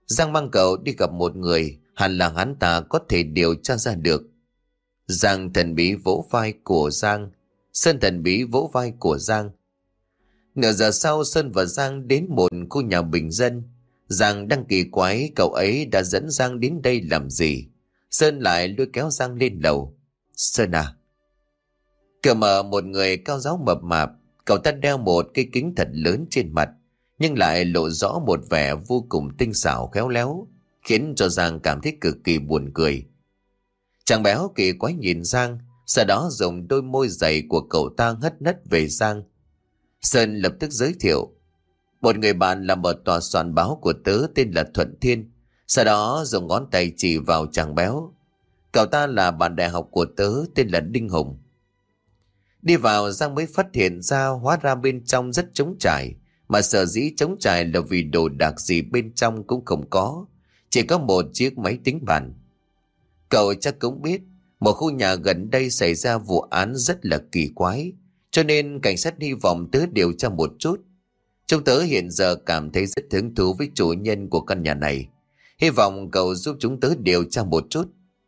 [SPEAKER 1] Giang mang cậu đi gặp một người, hẳn là hắn ta có thể điều tra ra được. Giang thần bí vỗ vai của Giang. Sơn thần bí vỗ vai của Giang. Nửa giờ sau, Sơn và Giang đến một khu nhà bình dân. Giang đang kỳ quái cậu ấy đã dẫn Giang đến đây làm gì. Sơn lại lôi kéo Giang lên lầu. Sơn à. Cửa mở một người cao ráo mập mạp. Cậu ta đeo một cái kính thật lớn trên mặt, nhưng lại lộ rõ một vẻ vô cùng tinh xảo khéo léo, khiến cho Giang cảm thấy cực kỳ buồn cười. Chàng béo kỳ quái nhìn Giang, sau đó dùng đôi môi dày của cậu ta hất nất về Giang. Sơn lập tức giới thiệu. Một người bạn làm ở tòa soạn báo của tớ tên là Thuận Thiên. Sau đó dùng ngón tay chỉ vào chàng béo. Cậu ta là bạn đại học của tớ tên là Đinh Hùng. Đi vào, Giang mới phát hiện ra hóa ra bên trong rất trống trải. Mà sở dĩ trống trải là vì đồ đạc gì bên trong cũng không có. Chỉ có một chiếc máy tính bàn. Cậu chắc cũng biết, một khu nhà gần đây xảy ra vụ án rất là kỳ quái, cho nên cảnh sát hy vọng tớ điều tra một chút. Chúng tớ hiện giờ cảm thấy rất hứng thú với chủ nhân của căn nhà này. Hy vọng cậu giúp chúng tớ điều tra một chút.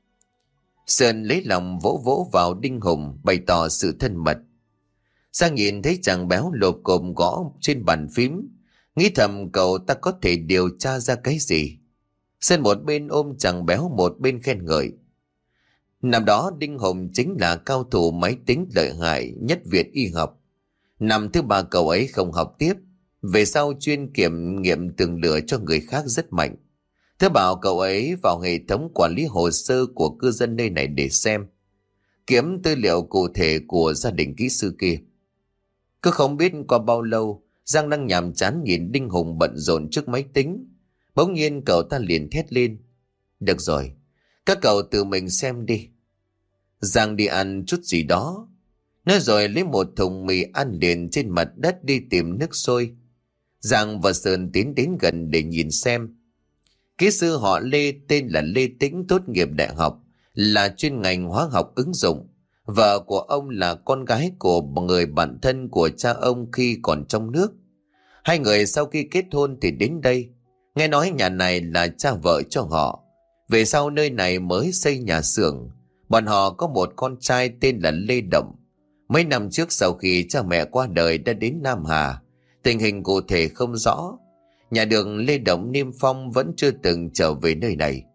[SPEAKER 1] Sơn lấy lòng vỗ vỗ vào Đinh Hùng, bày tỏ sự thân mật. Giang nhìn thấy chàng béo lộp cộp gõ trên bàn phím, nghĩ thầm cậu ta có thể điều tra ra cái gì. Sơn một bên ôm chàng béo, một bên khen ngợi. Năm đó Đinh Hùng chính là cao thủ máy tính lợi hại nhất Việt y học. Năm thứ ba cậu ấy không học tiếp, về sau chuyên kiểm nghiệm tường lửa cho người khác rất mạnh. Thế bảo cậu ấy vào hệ thống quản lý hồ sơ của cư dân nơi này để xem, kiếm tư liệu cụ thể của gia đình kỹ sư kia. Cứ không biết qua bao lâu, Giang đang nhàm chán nhìn Đinh Hùng bận rộn trước máy tính. Bỗng nhiên cậu ta liền thét lên. Được rồi, các cậu tự mình xem đi. Giang đi ăn chút gì đó. Nói rồi lấy một thùng mì ăn liền trên mặt đất đi tìm nước sôi. Giang và Sơn tiến đến gần để nhìn xem. Kỹ sư họ Lê tên là Lê Tĩnh, tốt nghiệp đại học, là chuyên ngành hóa học ứng dụng. Vợ của ông là con gái của một người bạn thân của cha ông khi còn trong nước. Hai người sau khi kết hôn thì đến đây. Nghe nói nhà này là cha vợ cho họ. Về sau nơi này mới xây nhà xưởng. Bọn họ có một con trai tên là Lê Động. Mấy năm trước sau khi cha mẹ qua đời đã đến Nam Hà. Tình hình cụ thể không rõ. Nhà đường Lê Động niêm phong vẫn chưa từng trở về nơi này.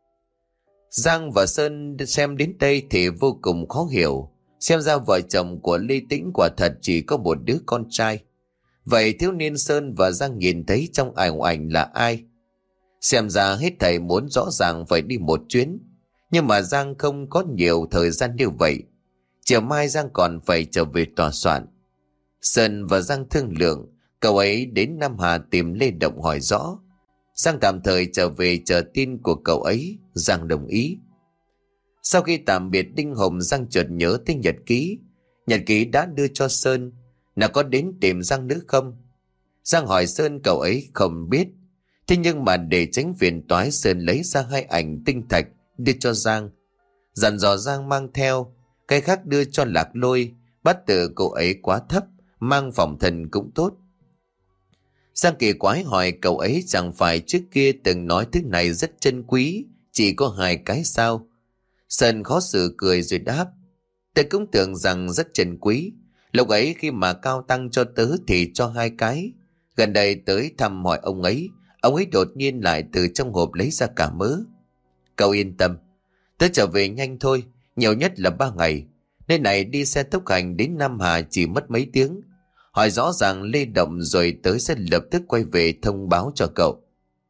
[SPEAKER 1] Giang và Sơn xem đến đây thì vô cùng khó hiểu. Xem ra vợ chồng của Lê Tĩnh quả thật chỉ có một đứa con trai. Vậy thiếu niên Sơn và Giang nhìn thấy trong ảnh ảnh là ai? Xem ra hết thầy muốn rõ ràng phải đi một chuyến. Nhưng mà Giang không có nhiều thời gian như vậy. Chiều mai Giang còn phải trở về tòa soạn. Sơn và Giang thương lượng, cậu ấy đến Nam Hà tìm Lê Động hỏi rõ. Giang tạm thời trở về chờ tin của cậu ấy. Giang đồng ý. Sau khi tạm biệt Đinh Hùng, Giang chợt nhớ tới nhật ký. Nhật ký đã đưa cho Sơn. Nào có đến tìm Giang nữa không? Giang hỏi Sơn, cậu ấy không biết. Thế nhưng mà để tránh phiền toái, Sơn lấy ra hai ảnh tinh thạch đưa cho Giang, dặn dò Giang mang theo. Cái khác đưa cho Lạc Lôi, bát tự cậu ấy quá thấp, mang phòng thần cũng tốt. Giang kỳ quái hỏi cậu ấy chẳng phải trước kia từng nói thứ này rất chân quý, chỉ có hai cái sao? Sơn khó xử cười rồi đáp. Tớ cũng tưởng rằng rất chân quý. Lúc ấy khi mà Cao Tăng cho tớ thì cho hai cái. Gần đây tới thăm hỏi ông ấy, ông ấy đột nhiên lại từ trong hộp lấy ra cả mớ. Cậu yên tâm, tớ trở về nhanh thôi, nhiều nhất là ba ngày. Nơi này đi xe tốc hành đến Nam Hà chỉ mất mấy tiếng. Hỏi rõ ràng Lê Động rồi tớ sẽ lập tức quay về thông báo cho cậu.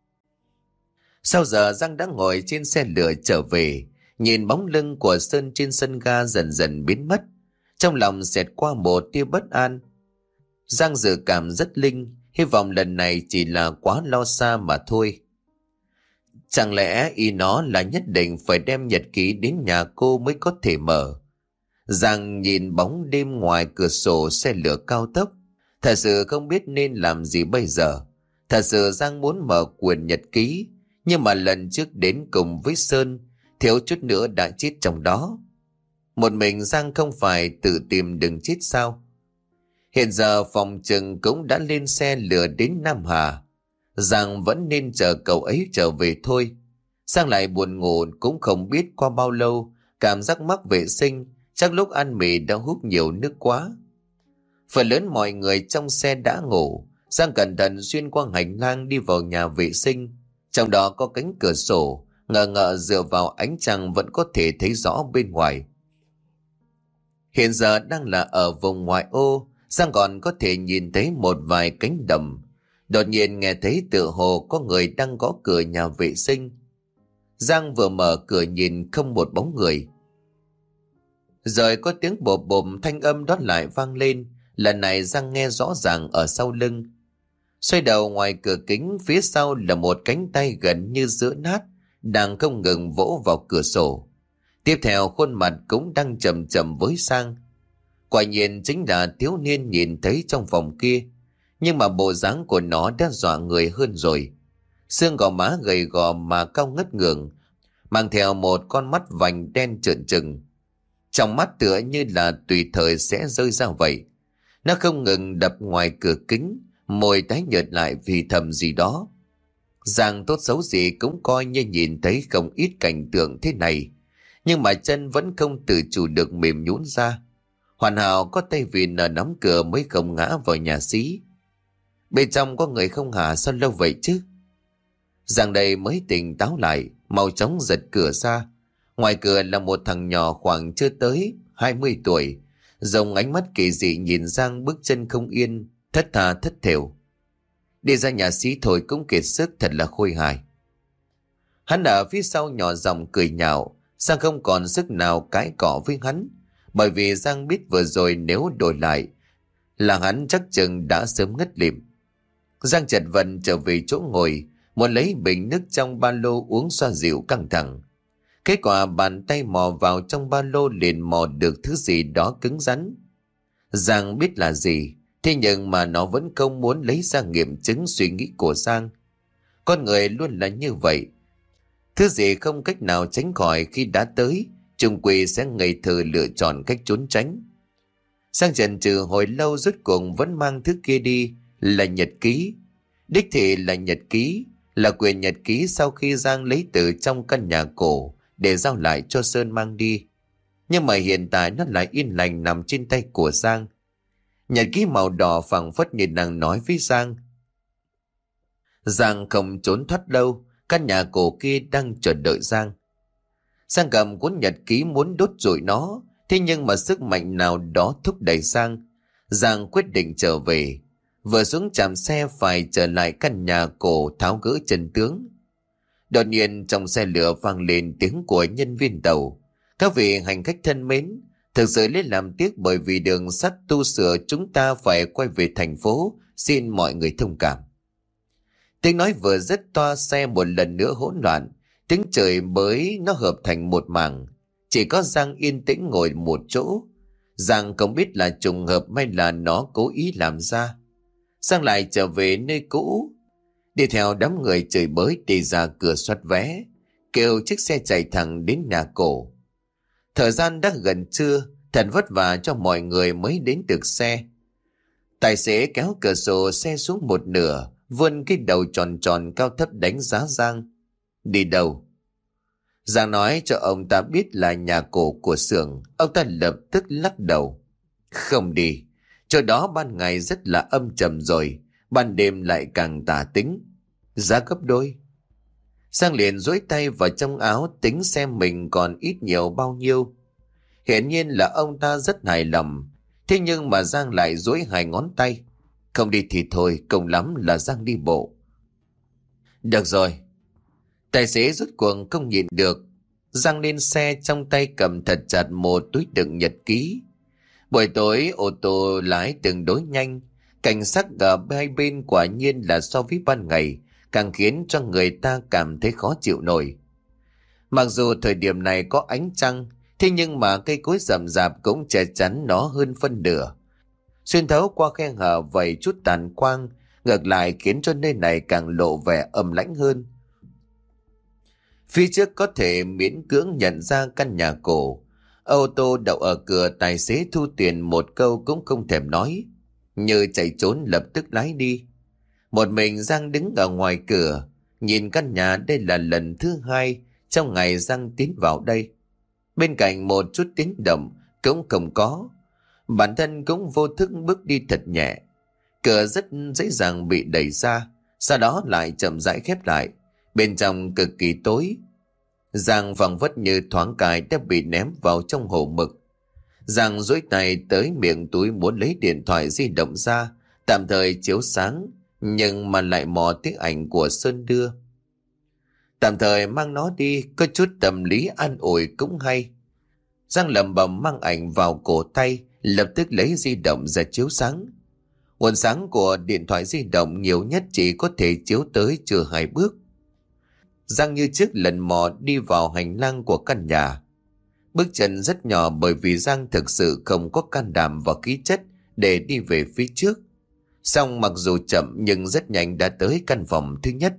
[SPEAKER 1] Sau giờ Giang đã ngồi trên xe lửa trở về, nhìn bóng lưng của Sơn trên sân ga dần dần biến mất. Trong lòng xẹt qua một tia bất an. Giang dự cảm rất linh, hy vọng lần này chỉ là quá lo xa mà thôi. Chẳng lẽ ý nó là nhất định phải đem nhật ký đến nhà cô mới có thể mở? Giang nhìn bóng đêm ngoài cửa sổ xe lửa cao tốc. Thật sự không biết nên làm gì bây giờ. Thật sự Giang muốn mở quyển nhật ký, nhưng mà lần trước đến cùng với Sơn, thiếu chút nữa đã chết trong đó. Một mình Giang không phải tự tìm đường chết sao? Hiện giờ phòng trừng cũng đã lên xe lửa đến Nam Hà. Giang vẫn nên chờ cậu ấy trở về thôi. Giang lại buồn ngủ, cũng không biết qua bao lâu, cảm giác mắc vệ sinh, chắc lúc ăn mì đã hút nhiều nước quá. Phần lớn mọi người trong xe đã ngủ. Giang cẩn thận xuyên qua hành lang đi vào nhà vệ sinh. Trong đó có cánh cửa sổ, ngờ ngợ dựa vào ánh trăng vẫn có thể thấy rõ bên ngoài. Hiện giờ đang là ở vùng ngoại ô, Giang còn có thể nhìn thấy một vài cánh đồng. Đột nhiên nghe thấy tựa hồ có người đang gõ cửa nhà vệ sinh. Giang vừa mở cửa nhìn không một bóng người. Rồi có tiếng bộp bộp, thanh âm đó lại vang lên. Lần này Giang nghe rõ ràng ở sau lưng. Xoay đầu ngoài cửa kính, phía sau là một cánh tay gần như giữa nát, đang không ngừng vỗ vào cửa sổ. Tiếp theo khuôn mặt cũng đang chầm chầm với sang. Quả nhiên chính là thiếu niên nhìn thấy trong phòng kia. Nhưng mà bộ dáng của nó đã dọa người hơn rồi. Xương gò má gầy gò mà cao ngất ngường, mang theo một con mắt vành đen trợn trừng. Trong mắt tựa như là tùy thời sẽ rơi ra vậy. Nó không ngừng đập ngoài cửa kính, môi tái nhợt lại vì thầm gì đó. Giang tốt xấu gì cũng coi như nhìn thấy không ít cảnh tượng thế này. Nhưng mà chân vẫn không tự chủ được mềm nhũn ra. Hoàn hảo có tay vịn ở nắm cửa mới không ngã vào nhà xí. Bên trong có người không hả, sao lâu vậy chứ? Giang đây mới tỉnh táo lại, mau chóng giật cửa ra. Ngoài cửa là một thằng nhỏ khoảng chưa tới hai mươi tuổi, dùng ánh mắt kỳ dị nhìn Giang, bước chân không yên, thất tha thất thểu. Đi ra nhà xí thôi cũng kiệt sức, thật là khôi hài. Hắn ở phía sau nhỏ giọng cười nhạo. Giang không còn sức nào cãi cọ với hắn, bởi vì Giang biết vừa rồi nếu đổi lại là hắn chắc chừng đã sớm ngất lịm. Giang chật vật trở về chỗ ngồi, muốn lấy bình nước trong ba lô uống xoa dịu căng thẳng. Kết quả bàn tay mò vào trong ba lô liền mò được thứ gì đó cứng rắn. Giang biết là gì, thế nhưng mà nó vẫn không muốn lấy ra nghiệm chứng suy nghĩ của Giang. Con người luôn là như vậy. Thứ gì không cách nào tránh khỏi khi đã tới, chung quy sẽ ngây thơ lựa chọn cách trốn tránh. Giang chần chừ hồi lâu rốt cuộc vẫn mang thứ kia đi, là nhật ký. Đích thị là nhật ký, là quyển nhật ký sau khi Giang lấy từ trong căn nhà cổ để giao lại cho Sơn mang đi. Nhưng mà hiện tại nó lại yên lành nằm trên tay của Giang. Nhật ký màu đỏ phảng phất như đang nói với Giang. Giang không trốn thoát đâu, căn nhà cổ kia đang chờ đợi Giang. Giang cầm cuốn nhật ký muốn đốt rụi nó, thế nhưng mà sức mạnh nào đó thúc đẩy Giang. Giang quyết định trở về. Vừa xuống trạm xe phải trở lại căn nhà cổ tháo gỡ chân tướng. Đột nhiên trong xe lửa vang lên tiếng của nhân viên tàu. Các vị hành khách thân mến, thực sự lấy làm tiếc bởi vì đường sắt tu sửa chúng ta phải quay về thành phố, xin mọi người thông cảm. Tiếng nói vừa dứt, toa xe một lần nữa hỗn loạn, tiếng trời mới nó hợp thành một mảng. Chỉ có Giang yên tĩnh ngồi một chỗ. Giang không biết là trùng hợp hay là nó cố ý làm ra. Giang lại trở về nơi cũ, đi theo đám người chửi bới đi ra cửa soát vé, kêu chiếc xe chạy thẳng đến nhà cổ. Thời gian đã gần trưa, thật vất vả cho mọi người mới đến được xe. Tài xế kéo cửa sổ xe xuống một nửa, vươn cái đầu tròn tròn cao thấp đánh giá Giang. Đi đâu? Giang nói cho ông ta biết là nhà cổ của xưởng. Ông ta lập tức lắc đầu. Không đi, chỗ đó ban ngày rất là âm trầm rồi, ban đêm lại càng tà tính. Giá gấp đôi. Giang liền duỗi tay vào trong áo tính xem mình còn ít nhiều bao nhiêu. Hiển nhiên là ông ta rất hài lòng. Thế nhưng mà Giang lại duỗi hai ngón tay. Không đi thì thôi, cùng lắm là Giang đi bộ. Được rồi. Tài xế rút cuộc không nhịn được. Giang lên xe, trong tay cầm thật chặt một túi đựng nhật ký. Buổi tối ô tô lái tương đối nhanh. Cảnh sắc ở hai bên quả nhiên là so với ban ngày càng khiến cho người ta cảm thấy khó chịu nổi. Mặc dù thời điểm này có ánh trăng, thế nhưng mà cây cối rậm rạp cũng che chắn nó hơn phân nửa. Xuyên thấu qua khe hở vầy chút tàn quang, ngược lại khiến cho nơi này càng lộ vẻ âm lãnh hơn. Phía trước có thể miễn cưỡng nhận ra căn nhà cổ. Ô tô đậu ở cửa, tài xế thu tiền một câu cũng không thèm nói, như chạy trốn lập tức lái đi. Một mình Giang đứng ở ngoài cửa, nhìn căn nhà. Đây là lần thứ hai trong ngày Giang tiến vào đây. Bên cạnh một chút tiếng động cũng không có. Bản thân cũng vô thức bước đi thật nhẹ. Cửa rất dễ dàng bị đẩy ra, sau đó lại chậm rãi khép lại. Bên trong cực kỳ tối. Giang phảng phất như thoáng cái đã bị ném vào trong hồ mực. Giang duỗi tay tới miệng túi muốn lấy điện thoại di động ra, tạm thời chiếu sáng, nhưng mà lại mò tiếng ảnh của Sơn đưa. Tạm thời mang nó đi, có chút tâm lý an ủi cũng hay. Giang lẩm bẩm mang ảnh vào cổ tay, lập tức lấy di động ra chiếu sáng. Nguồn sáng của điện thoại di động nhiều nhất chỉ có thể chiếu tới chưa hai bước. Giang như trước lần mò đi vào hành lang của căn nhà. Bước chân rất nhỏ bởi vì Giang thực sự không có can đảm và khí chất để đi về phía trước. Song mặc dù chậm nhưng rất nhanh đã tới căn phòng thứ nhất.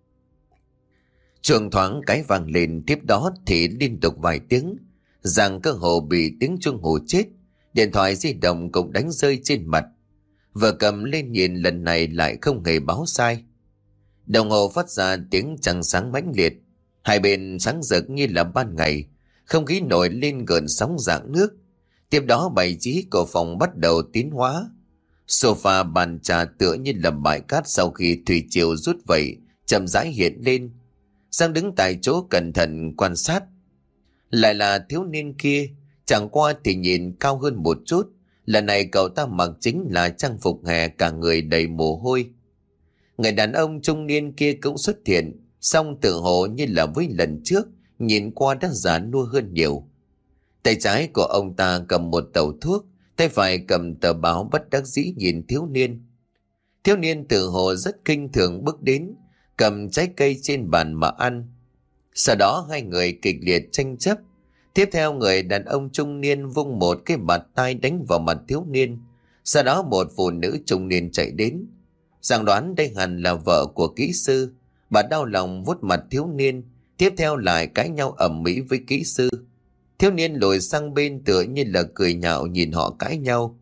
[SPEAKER 1] Chuông thoáng cái vang lên, tiếp đó thì liên tục vài tiếng. Giang cơ hồ bị tiếng chuông hù chết. Điện thoại di động cũng đánh rơi trên mặt. Vừa cầm lên nhìn lần này lại không hề báo sai. Đồng hồ phát ra tiếng trăng sáng mãnh liệt. Hai bên sáng rực như là ban ngày. Không khí nổi lên gợn sóng rạng nước. Tiếp đó bày trí của phòng bắt đầu tiến hóa. Sofa bàn trà tựa như là bãi cát sau khi thủy triều rút vậy, chậm rãi hiện lên. Giang đứng tại chỗ cẩn thận quan sát. Lại là thiếu niên kia, chẳng qua thì nhìn cao hơn một chút. Lần này cậu ta mặc chính là trang phục hè, cả người đầy mồ hôi. Người đàn ông trung niên kia cũng xuất hiện, song tự hồ như là với lần trước, nhìn qua đã già nua hơn nhiều. Tay trái của ông ta cầm một tàu thuốc, tay phải cầm tờ báo bất đắc dĩ nhìn thiếu niên. Thiếu niên tự hồ rất kinh thường bước đến, cầm trái cây trên bàn mà ăn. Sau đó hai người kịch liệt tranh chấp. Tiếp theo người đàn ông trung niên vung một cái bạt tai đánh vào mặt thiếu niên. Sau đó một phụ nữ trung niên chạy đến. Giang đoán đây hẳn là vợ của kỹ sư. Bà đau lòng vuốt mặt thiếu niên. Tiếp theo lại cãi nhau ầm ĩ với kỹ sư. Thiếu niên lùi sang bên tựa như là cười nhạo nhìn họ cãi nhau.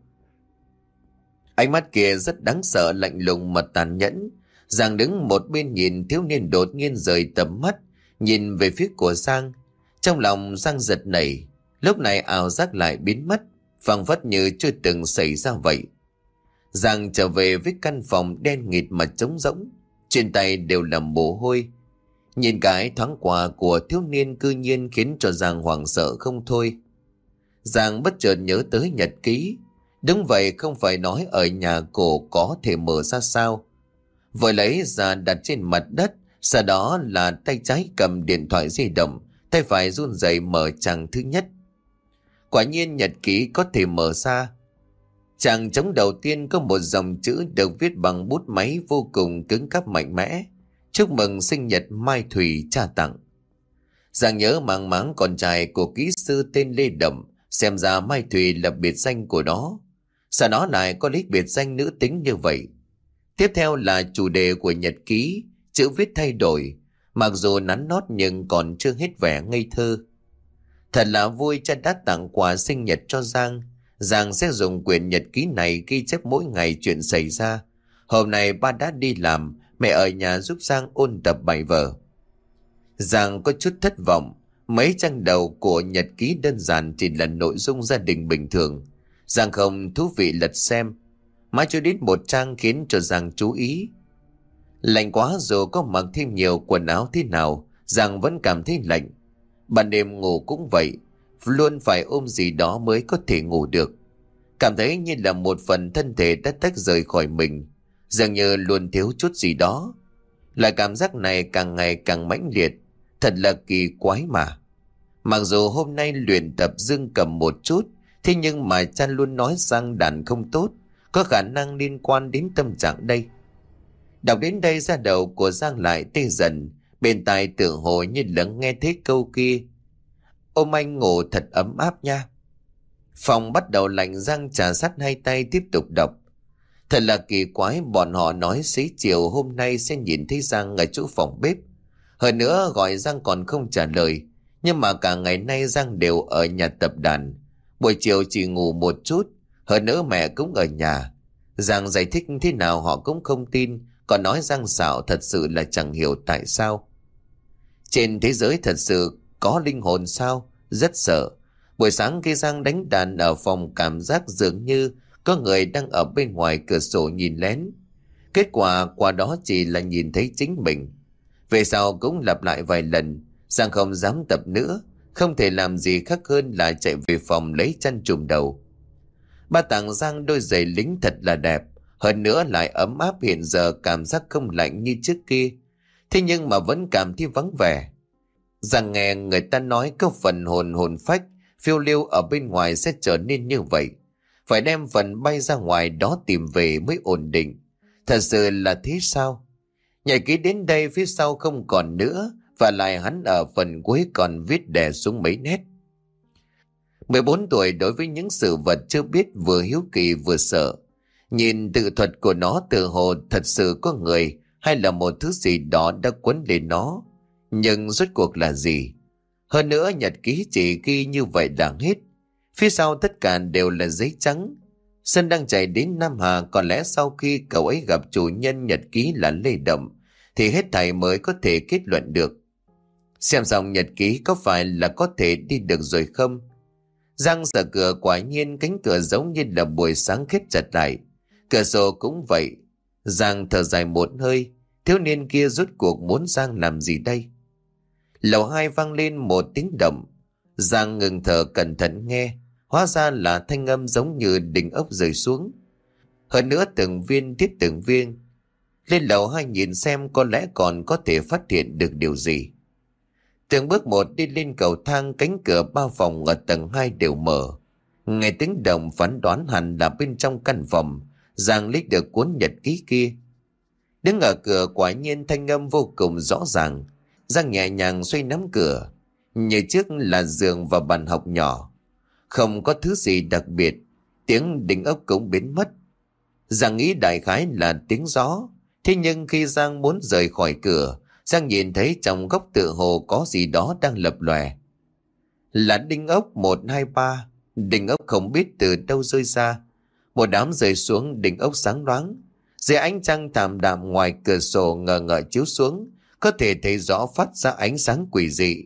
[SPEAKER 1] Ánh mắt kia rất đáng sợ, lạnh lùng mà tàn nhẫn. Giang đứng một bên nhìn thiếu niên đột nhiên rời tầm mắt, nhìn về phía của Giang. Trong lòng Giang giật nảy, lúc này ảo giác lại biến mất, phảng phất như chưa từng xảy ra vậy. Giang trở về với căn phòng đen nghịt mà trống rỗng, trên tay đều là mồ hôi. Nhìn cái thoáng qua của thiếu niên cư nhiên khiến cho Giang hoảng sợ không thôi. Giang bất chợt nhớ tới nhật ký. Đúng vậy, không phải nói ở nhà cổ có thể mở ra sao. Vội lấy ra đặt trên mặt đất, sau đó là tay trái cầm điện thoại di động, tay phải run rẩy mở trang thứ nhất. Quả nhiên nhật ký có thể mở ra. Trang trống đầu tiên có một dòng chữ được viết bằng bút máy vô cùng cứng cáp mạnh mẽ. Chúc mừng sinh nhật Mai Thủy cha tặng. Giang nhớ mang máng con trai của kỹ sư tên Lê Đậm, xem ra Mai Thủy là biệt danh của nó. Sao nó lại có lấy biệt danh nữ tính như vậy? Tiếp theo là chủ đề của nhật ký, chữ viết thay đổi, mặc dù nắn nót nhưng còn chưa hết vẻ ngây thơ. Thật là vui, cha đã tặng quà sinh nhật cho Giang. Giang sẽ dùng quyển nhật ký này ghi chép mỗi ngày chuyện xảy ra. Hôm nay ba đã đi làm, mẹ ở nhà giúp Giang ôn tập bài vở. Giang có chút thất vọng. Mấy trang đầu của nhật ký đơn giản chỉ là nội dung gia đình bình thường. Giang không thú vị lật xem. Mãi cho đến một trang khiến cho Giang chú ý. Lạnh quá, dù có mặc thêm nhiều quần áo thế nào, Giang vẫn cảm thấy lạnh. Ban đêm ngủ cũng vậy, luôn phải ôm gì đó mới có thể ngủ được. Cảm thấy như là một phần thân thể đã tách rời khỏi mình, dường như luôn thiếu chút gì đó. Loại cảm giác này càng ngày càng mãnh liệt, thật là kỳ quái mà. Mặc dù hôm nay luyện tập dương cầm một chút, thế nhưng mà cha luôn nói rằng đàn không tốt, có khả năng liên quan đến tâm trạng đây. Đọc đến đây da đầu của Giang lại tê dần, bên tai tựa hồ như lắng nghe thấy câu kia: ôm anh ngủ thật ấm áp nha. Phòng bắt đầu lạnh, Giang trà sát hai tay tiếp tục đọc. Thật là kỳ quái, bọn họ nói xế chiều hôm nay sẽ nhìn thấy Giang ở chỗ phòng bếp. Hơn nữa gọi Giang còn không trả lời. Nhưng mà cả ngày nay Giang đều ở nhà tập đàn. Buổi chiều chỉ ngủ một chút. Hơn nữa mẹ cũng ở nhà. Giang giải thích thế nào họ cũng không tin. còn nói Giang xạo thật sự là chẳng hiểu tại sao. Trên thế giới thật sự có linh hồn sao? Rất sợ. Buổi sáng khi Giang đánh đàn ở phòng cảm giác dường như có người đang ở bên ngoài cửa sổ nhìn lén. Kết quả qua đó chỉ là nhìn thấy chính mình. Về sau cũng lặp lại vài lần, Giang không dám tập nữa, không thể làm gì khác hơn là chạy về phòng lấy chăn trùm đầu. Ba tặng Giang đôi giày lính thật là đẹp, hơn nữa lại ấm áp, hiện giờ cảm giác không lạnh như trước kia. Thế nhưng mà vẫn cảm thấy vắng vẻ. Giang nghe người ta nói có phần hồn hồn phách phiêu lưu ở bên ngoài sẽ trở nên như vậy. Phải đem phần bay ra ngoài đó tìm về mới ổn định. Thật sự là thế sao? Nhảy ký đến đây phía sau không còn nữa, và lại hắn ở phần cuối còn viết đè xuống mấy nét. mười bốn tuổi đối với những sự vật chưa biết vừa hiếu kỳ vừa sợ. Nhìn tự thuật của nó tự hồ thật sự có người hay là một thứ gì đó đã quấn lên nó. Nhưng rốt cuộc là gì? Hơn nữa nhật ký chỉ ghi như vậy là hết. Phía sau tất cả đều là giấy trắng. Sơn đang chạy đến Nam Hà, có lẽ sau khi cậu ấy gặp chủ nhân nhật ký là Lê Đậm thì hết thảy mới có thể kết luận được. Xem xong nhật ký có phải là có thể đi được rồi không? Giang sợ cửa, quả nhiên cánh cửa giống như là buổi sáng khép chặt lại. Cửa sổ cũng vậy. Giang thở dài một hơi, thiếu niên kia rốt cuộc muốn Giang làm gì đây? Lầu hai vang lên một tiếng động. Giang ngừng thở cẩn thận nghe, hóa ra là thanh âm giống như đỉnh ốc rơi xuống. Hơn nữa từng viên tiếp từng viên. Lên lầu hai nhìn xem có lẽ còn có thể phát hiện được điều gì. Từng bước một đi lên cầu thang, cánh cửa ba phòng ở tầng hai đều mở. Nghe tiếng động phán đoán hẳn là bên trong căn phòng. Giang lấy được cuốn nhật ký kia. Đứng ở cửa quả nhiên thanh âm vô cùng rõ ràng. Giang nhẹ nhàng xoay nắm cửa. Như trước là giường và bàn học nhỏ. Không có thứ gì đặc biệt. Tiếng đinh ốc cũng biến mất. Giang nghĩ đại khái là tiếng gió. Thế nhưng khi Giang muốn rời khỏi cửa, Giang nhìn thấy trong góc tựa hồ có gì đó đang lập lòe. Là đinh ốc một hai ba. Đinh ốc không biết từ đâu rơi ra. Một đám rơi xuống, đinh ốc sáng loáng. Dưới ánh trăng thảm đạm ngoài cửa sổ ngờ ngợ chiếu xuống, có thể thấy rõ phát ra ánh sáng quỷ dị.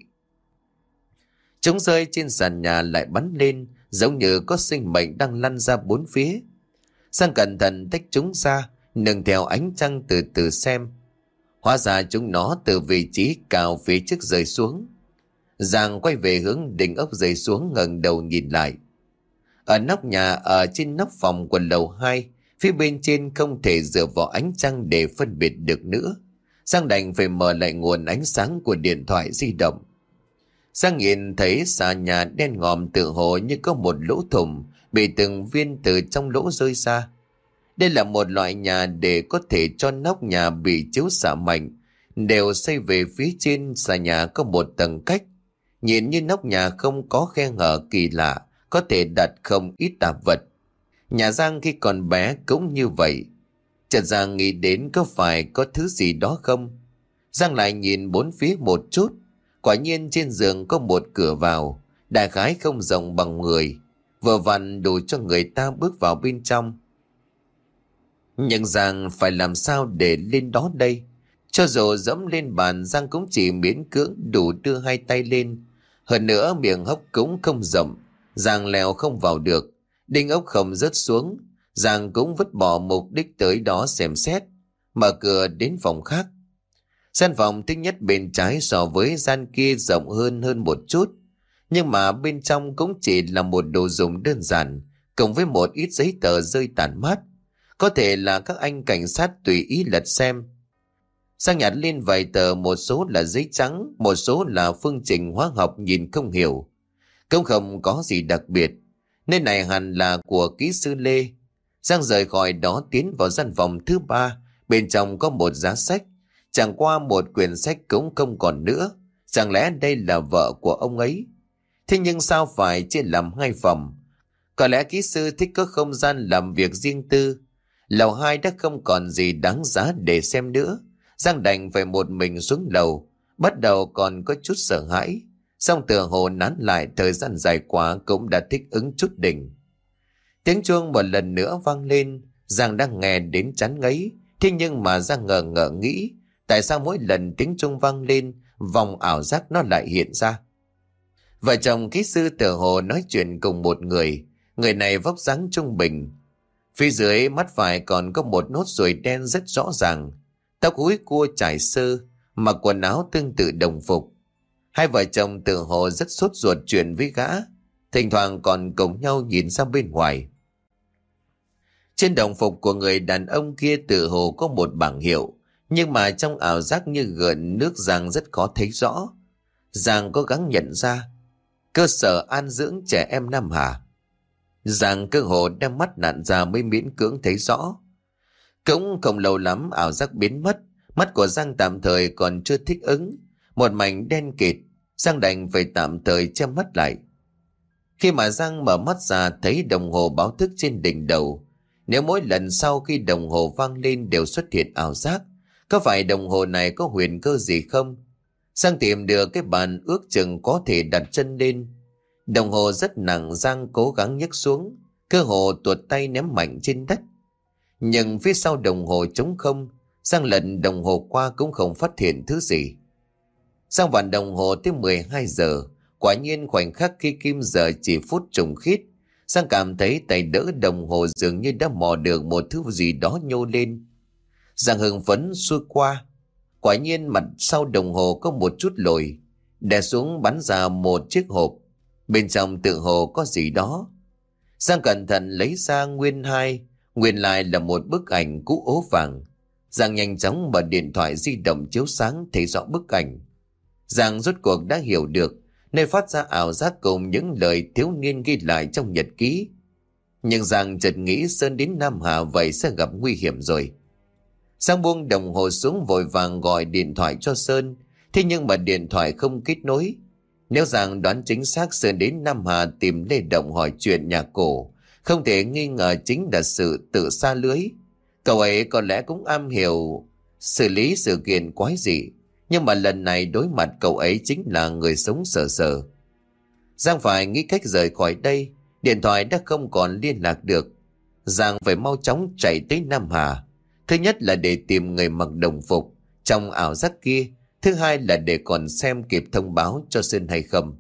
[SPEAKER 1] Chúng rơi trên sàn nhà lại bắn lên, giống như có sinh mệnh đang lăn ra bốn phía. Giang cẩn thận tách chúng ra, nương theo ánh trăng từ từ xem. Hóa ra chúng nó từ vị trí cao phía trước rơi xuống. Giang quay về hướng đỉnh ốc rơi xuống, ngẩng đầu nhìn lại. Ở nóc nhà, ở trên nóc phòng của lầu hai, phía bên trên không thể dựa vào ánh trăng để phân biệt được nữa. Giang đành phải mở lại nguồn ánh sáng của điện thoại di động. Giang nhìn thấy xà nhà đen ngòm tự hồ như có một lỗ thủng bị từng viên từ trong lỗ rơi ra. Đây là một loại nhà để có thể cho nóc nhà bị chiếu xạ mạnh, đều xây về phía trên xà nhà có một tầng cách. Nhìn như nóc nhà không có khe hở kỳ lạ, có thể đặt không ít tạp vật. Nhà Giang khi còn bé cũng như vậy. Chợt Giang nghĩ đến có phải có thứ gì đó không? Giang lại nhìn bốn phía một chút. Quả nhiên trên giường có một cửa vào, đại khái không rộng bằng người, vừa vặn đủ cho người ta bước vào bên trong. Nhưng Giang phải làm sao để lên đó đây? Cho dù dẫm lên bàn, Giang cũng chỉ miễn cưỡng đủ đưa hai tay lên. Hơn nữa miệng hốc cũng không rộng, Giang leo không vào được. Đinh ốc không rớt xuống, Giang cũng vứt bỏ mục đích tới đó xem xét. Mở cửa đến phòng khác. Gian phòng thứ nhất bên trái so với gian kia rộng hơn hơn một chút. Nhưng mà bên trong cũng chỉ là một đồ dùng đơn giản, cộng với một ít giấy tờ rơi tàn mát. Có thể là các anh cảnh sát tùy ý lật xem. Sang nhặt lên vài tờ, một số là giấy trắng, một số là phương trình hóa học nhìn không hiểu. Cũng không có gì đặc biệt. Nơi này hẳn là của kỹ sư Lê. Giang rời khỏi đó tiến vào gian phòng thứ ba. Bên trong có một giá sách. Chẳng qua một quyển sách cũng không còn nữa. Chẳng lẽ đây là vợ của ông ấy? Thế nhưng sao phải chia làm hai phòng? Có lẽ kỹ sư thích có không gian làm việc riêng tư. Lầu hai đã không còn gì đáng giá để xem nữa. Giang đành phải một mình xuống lầu. Bắt đầu còn có chút sợ hãi. Xong tựa hồ nán lại, thời gian dài quá cũng đã thích ứng chút đỉnh. Tiếng chuông một lần nữa vang lên. Giang đang nghe đến chán ngấy, Thế nhưng mà Giang ngờ ngợ nghĩ, tại sao mỗi lần tiếng chuông vang lên, vòng ảo giác nó lại hiện ra. Vợ chồng kỹ sư tựa hồ nói chuyện cùng một người, người này vóc dáng trung bình. Phía dưới mắt phải còn có một nốt ruồi đen rất rõ ràng, tóc húi cua trải sơ, mặc quần áo tương tự đồng phục. Hai vợ chồng tựa hồ rất sốt ruột chuyện với gã, thỉnh thoảng còn cùng nhau nhìn ra bên ngoài. Trên đồng phục của người đàn ông kia tựa hồ có một bảng hiệu, nhưng mà trong ảo giác như gợn nước Giang rất khó thấy rõ. Giang cố gắng nhận ra, cơ sở an dưỡng trẻ em Nam Hà. Giang cơ hồ đem mắt nạn ra mới miễn cưỡng thấy rõ. Cũng không lâu lắm ảo giác biến mất, mắt của Giang tạm thời còn chưa thích ứng, một mảnh đen kịt. Giang đành phải tạm thời che mắt lại. Khi mà Giang mở mắt ra thấy đồng hồ báo thức trên đỉnh đầu. Nếu mỗi lần sau khi đồng hồ vang lên đều xuất hiện ảo giác, có phải đồng hồ này có huyền cơ gì không? Giang tìm được cái bàn ước chừng có thể đặt chân lên. Đồng hồ rất nặng, Giang cố gắng nhấc xuống, cơ hồ tuột tay ném mạnh trên đất. Nhưng phía sau đồng hồ trống không, Giang lần đồng hồ qua cũng không phát hiện thứ gì. Giang vặn đồng hồ tới mười hai giờ, quả nhiên khoảnh khắc khi kim giờ chỉ phút trùng khít, Giang cảm thấy tay đỡ đồng hồ dường như đã mò được một thứ gì đó nhô lên. Giang hưng phấn xuôi qua, quả nhiên mặt sau đồng hồ có một chút lồi, đè xuống bắn ra một chiếc hộp, bên trong tự hồ có gì đó. Giang cẩn thận lấy ra nguyên hai, nguyên lại là một bức ảnh cũ ố vàng. Giang nhanh chóng mở điện thoại di động chiếu sáng thấy rõ bức ảnh. Giang rốt cuộc đã hiểu được nơi phát ra ảo giác cùng những lời thiếu niên ghi lại trong nhật ký. Nhưng Giang chợt nghĩ Sơn đến Nam Hà vậy sẽ gặp nguy hiểm rồi. Giang buông đồng hồ xuống vội vàng gọi điện thoại cho Sơn, thế nhưng mà điện thoại không kết nối. Nếu Giang đoán chính xác Sơn đến Nam Hà tìm Lê Động hỏi chuyện nhà cổ, không thể nghi ngờ chính là sự tự sa lưới. Cậu ấy có lẽ cũng am hiểu xử lý sự kiện quái dị, nhưng mà lần này đối mặt cậu ấy chính là người sống sờ sờ. Giang phải nghĩ cách rời khỏi đây, điện thoại đã không còn liên lạc được. Giang phải mau chóng chạy tới Nam Hà. Thứ nhất là để tìm người mặc đồng phục trong ảo giác kia, thứ hai là để còn xem kịp thông báo cho Sơn hay không.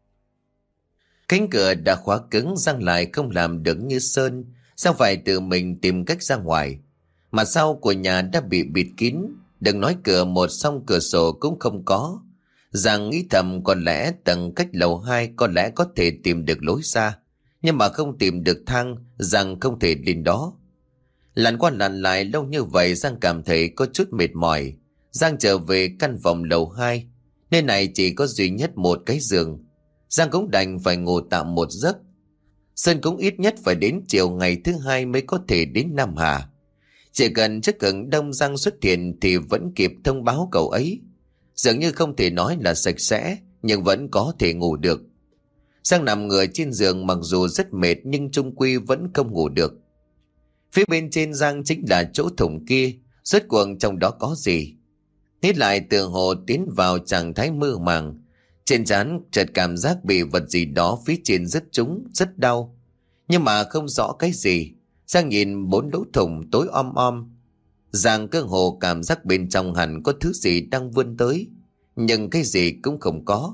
[SPEAKER 1] Cánh cửa đã khóa cứng, Giang lại không làm được như Sơn. Giang phải tự mình tìm cách ra ngoài. Mặt sau của nhà đã bị bịt kín, đừng nói cửa một song cửa sổ cũng không có. Giang nghĩ thầm có lẽ tầng cách lầu hai có lẽ có thể tìm được lối ra, nhưng mà không tìm được thang, Giang không thể lên đó. Lặn qua lặn lại lâu như vậy, Giang cảm thấy có chút mệt mỏi. Giang trở về căn phòng lầu hai, nơi này chỉ có duy nhất một cái giường. Giang cũng đành phải ngủ tạm một giấc. Sơn cũng ít nhất phải đến chiều ngày thứ hai mới có thể đến Nam Hà. Chỉ cần trước cận đông Giang xuất hiện thì vẫn kịp thông báo cậu ấy. Dường như không thể nói là sạch sẽ, nhưng vẫn có thể ngủ được. Giang nằm ngửa trên giường, mặc dù rất mệt nhưng chung quy vẫn không ngủ được. Phía bên trên Giang chính là chỗ thủng kia, rốt cuộc trong đó có gì? Hít lại tựa hồ tiến vào trạng thái mơ màng. Trên trán chợt cảm giác bị vật gì đó phía trên rất trúng, rất đau. Nhưng mà không rõ cái gì. Giang nhìn bốn lỗ thủng tối om om. Giang cơ hồ cảm giác bên trong hẳn có thứ gì đang vươn tới, nhưng cái gì cũng không có.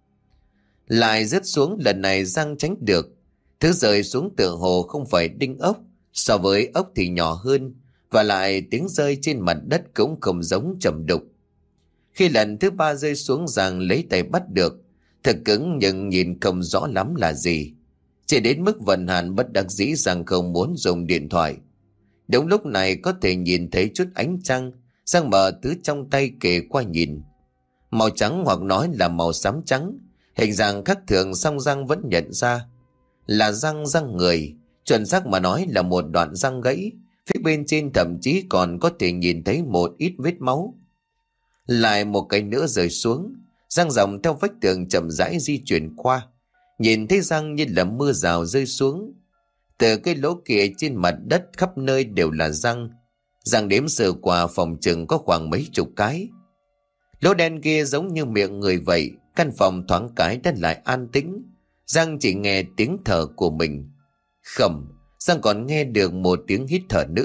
[SPEAKER 1] Lại rớt xuống, lần này Giang tránh được. Thứ rơi xuống tựa hồ không phải đinh ốc, so với ốc thì nhỏ hơn, và lại tiếng rơi trên mặt đất cũng không giống trầm đục. Khi lần thứ ba rơi xuống, Giang lấy tay bắt được, thật cứng nhưng nhìn không rõ lắm là gì. Chỉ đến mức vận hạn bất đắc dĩ, Giang không muốn dùng điện thoại. Đúng lúc này có thể nhìn thấy chút ánh trăng. Giang mở thứ trong tay kề qua nhìn. Màu trắng, hoặc nói là màu xám trắng, hình dạng khác thường, song Giang vẫn nhận ra là răng răng người. Chuẩn xác mà nói là một đoạn răng gãy. Phía bên trên thậm chí còn có thể nhìn thấy một ít vết máu. Lại một cái nữa rơi xuống. Giang dòng theo vách tường chậm rãi di chuyển qua. Nhìn thấy răng như là mưa rào rơi xuống. Từ cái lỗ kia trên mặt đất khắp nơi đều là răng. Giang đếm sơ qua phòng chừng có khoảng mấy chục cái. Lỗ đen kia giống như miệng người vậy. Căn phòng thoáng cái đã lại an tĩnh. Giang chỉ nghe tiếng thở của mình. Khẩm, Giang còn nghe được một tiếng hít thở nữa.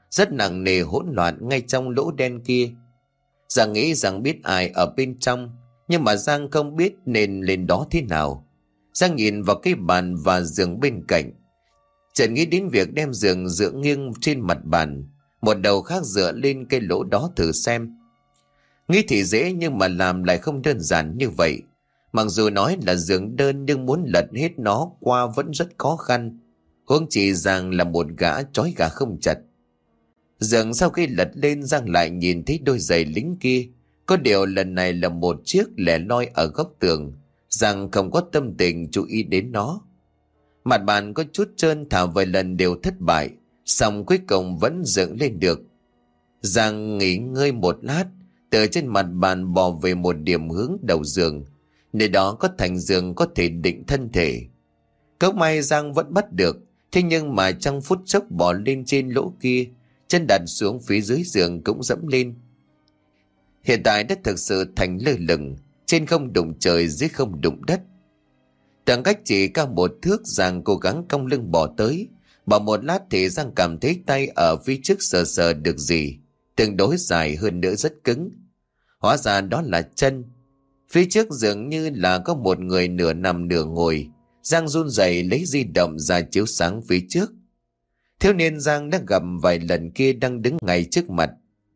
[SPEAKER 1] rất nặng nề hỗn loạn ngay trong lỗ đen kia. Giang nghĩ rằng biết ai ở bên trong, nhưng mà Giang không biết nên lên đó thế nào. Giang nhìn vào cái bàn và giường bên cạnh, chợt nghĩ đến việc đem giường dựa nghiêng trên mặt bàn, một đầu khác dựa lên cái lỗ đó thử xem. Nghĩ thì dễ nhưng mà làm lại không đơn giản như vậy. Mặc dù nói là giường đơn nhưng muốn lật hết nó qua vẫn rất khó khăn. Huống chi Giang là một gã trói gà không chặt. Giường sau khi lật lên, Giang lại nhìn thấy đôi giày lính kia. Có điều lần này là một chiếc lẻ loi ở góc tường. Giang không có tâm tình chú ý đến nó. Mặt bàn có chút trơn, thả vài lần đều thất bại, xong cuối cùng vẫn dựng lên được. Giang nghỉ ngơi một lát, từ trên mặt bàn bò về một điểm hướng đầu giường, nơi đó có thành giường có thể định thân thể. Cốc may Giang vẫn bắt được, thế nhưng mà trong phút chốc bò lên trên lỗ kia, chân đặt xuống phía dưới giường cũng dẫm lên. Hiện tại đã thực sự thành lơ lửng, trên không đụng trời, dưới không đụng đất. Tầng cách chỉ cao một thước, Giang cố gắng cong lưng bò tới. Bỏ một lát thì Giang cảm thấy tay ở phía trước sờ sờ được gì, tương đối dài hơn nữa rất cứng. Hóa ra đó là chân. Phía trước dường như là có một người nửa nằm nửa ngồi. Giang run rẩy lấy di động ra chiếu sáng phía trước. Thiếu niên Giang đã gặp vài lần kia đang đứng ngay trước mặt.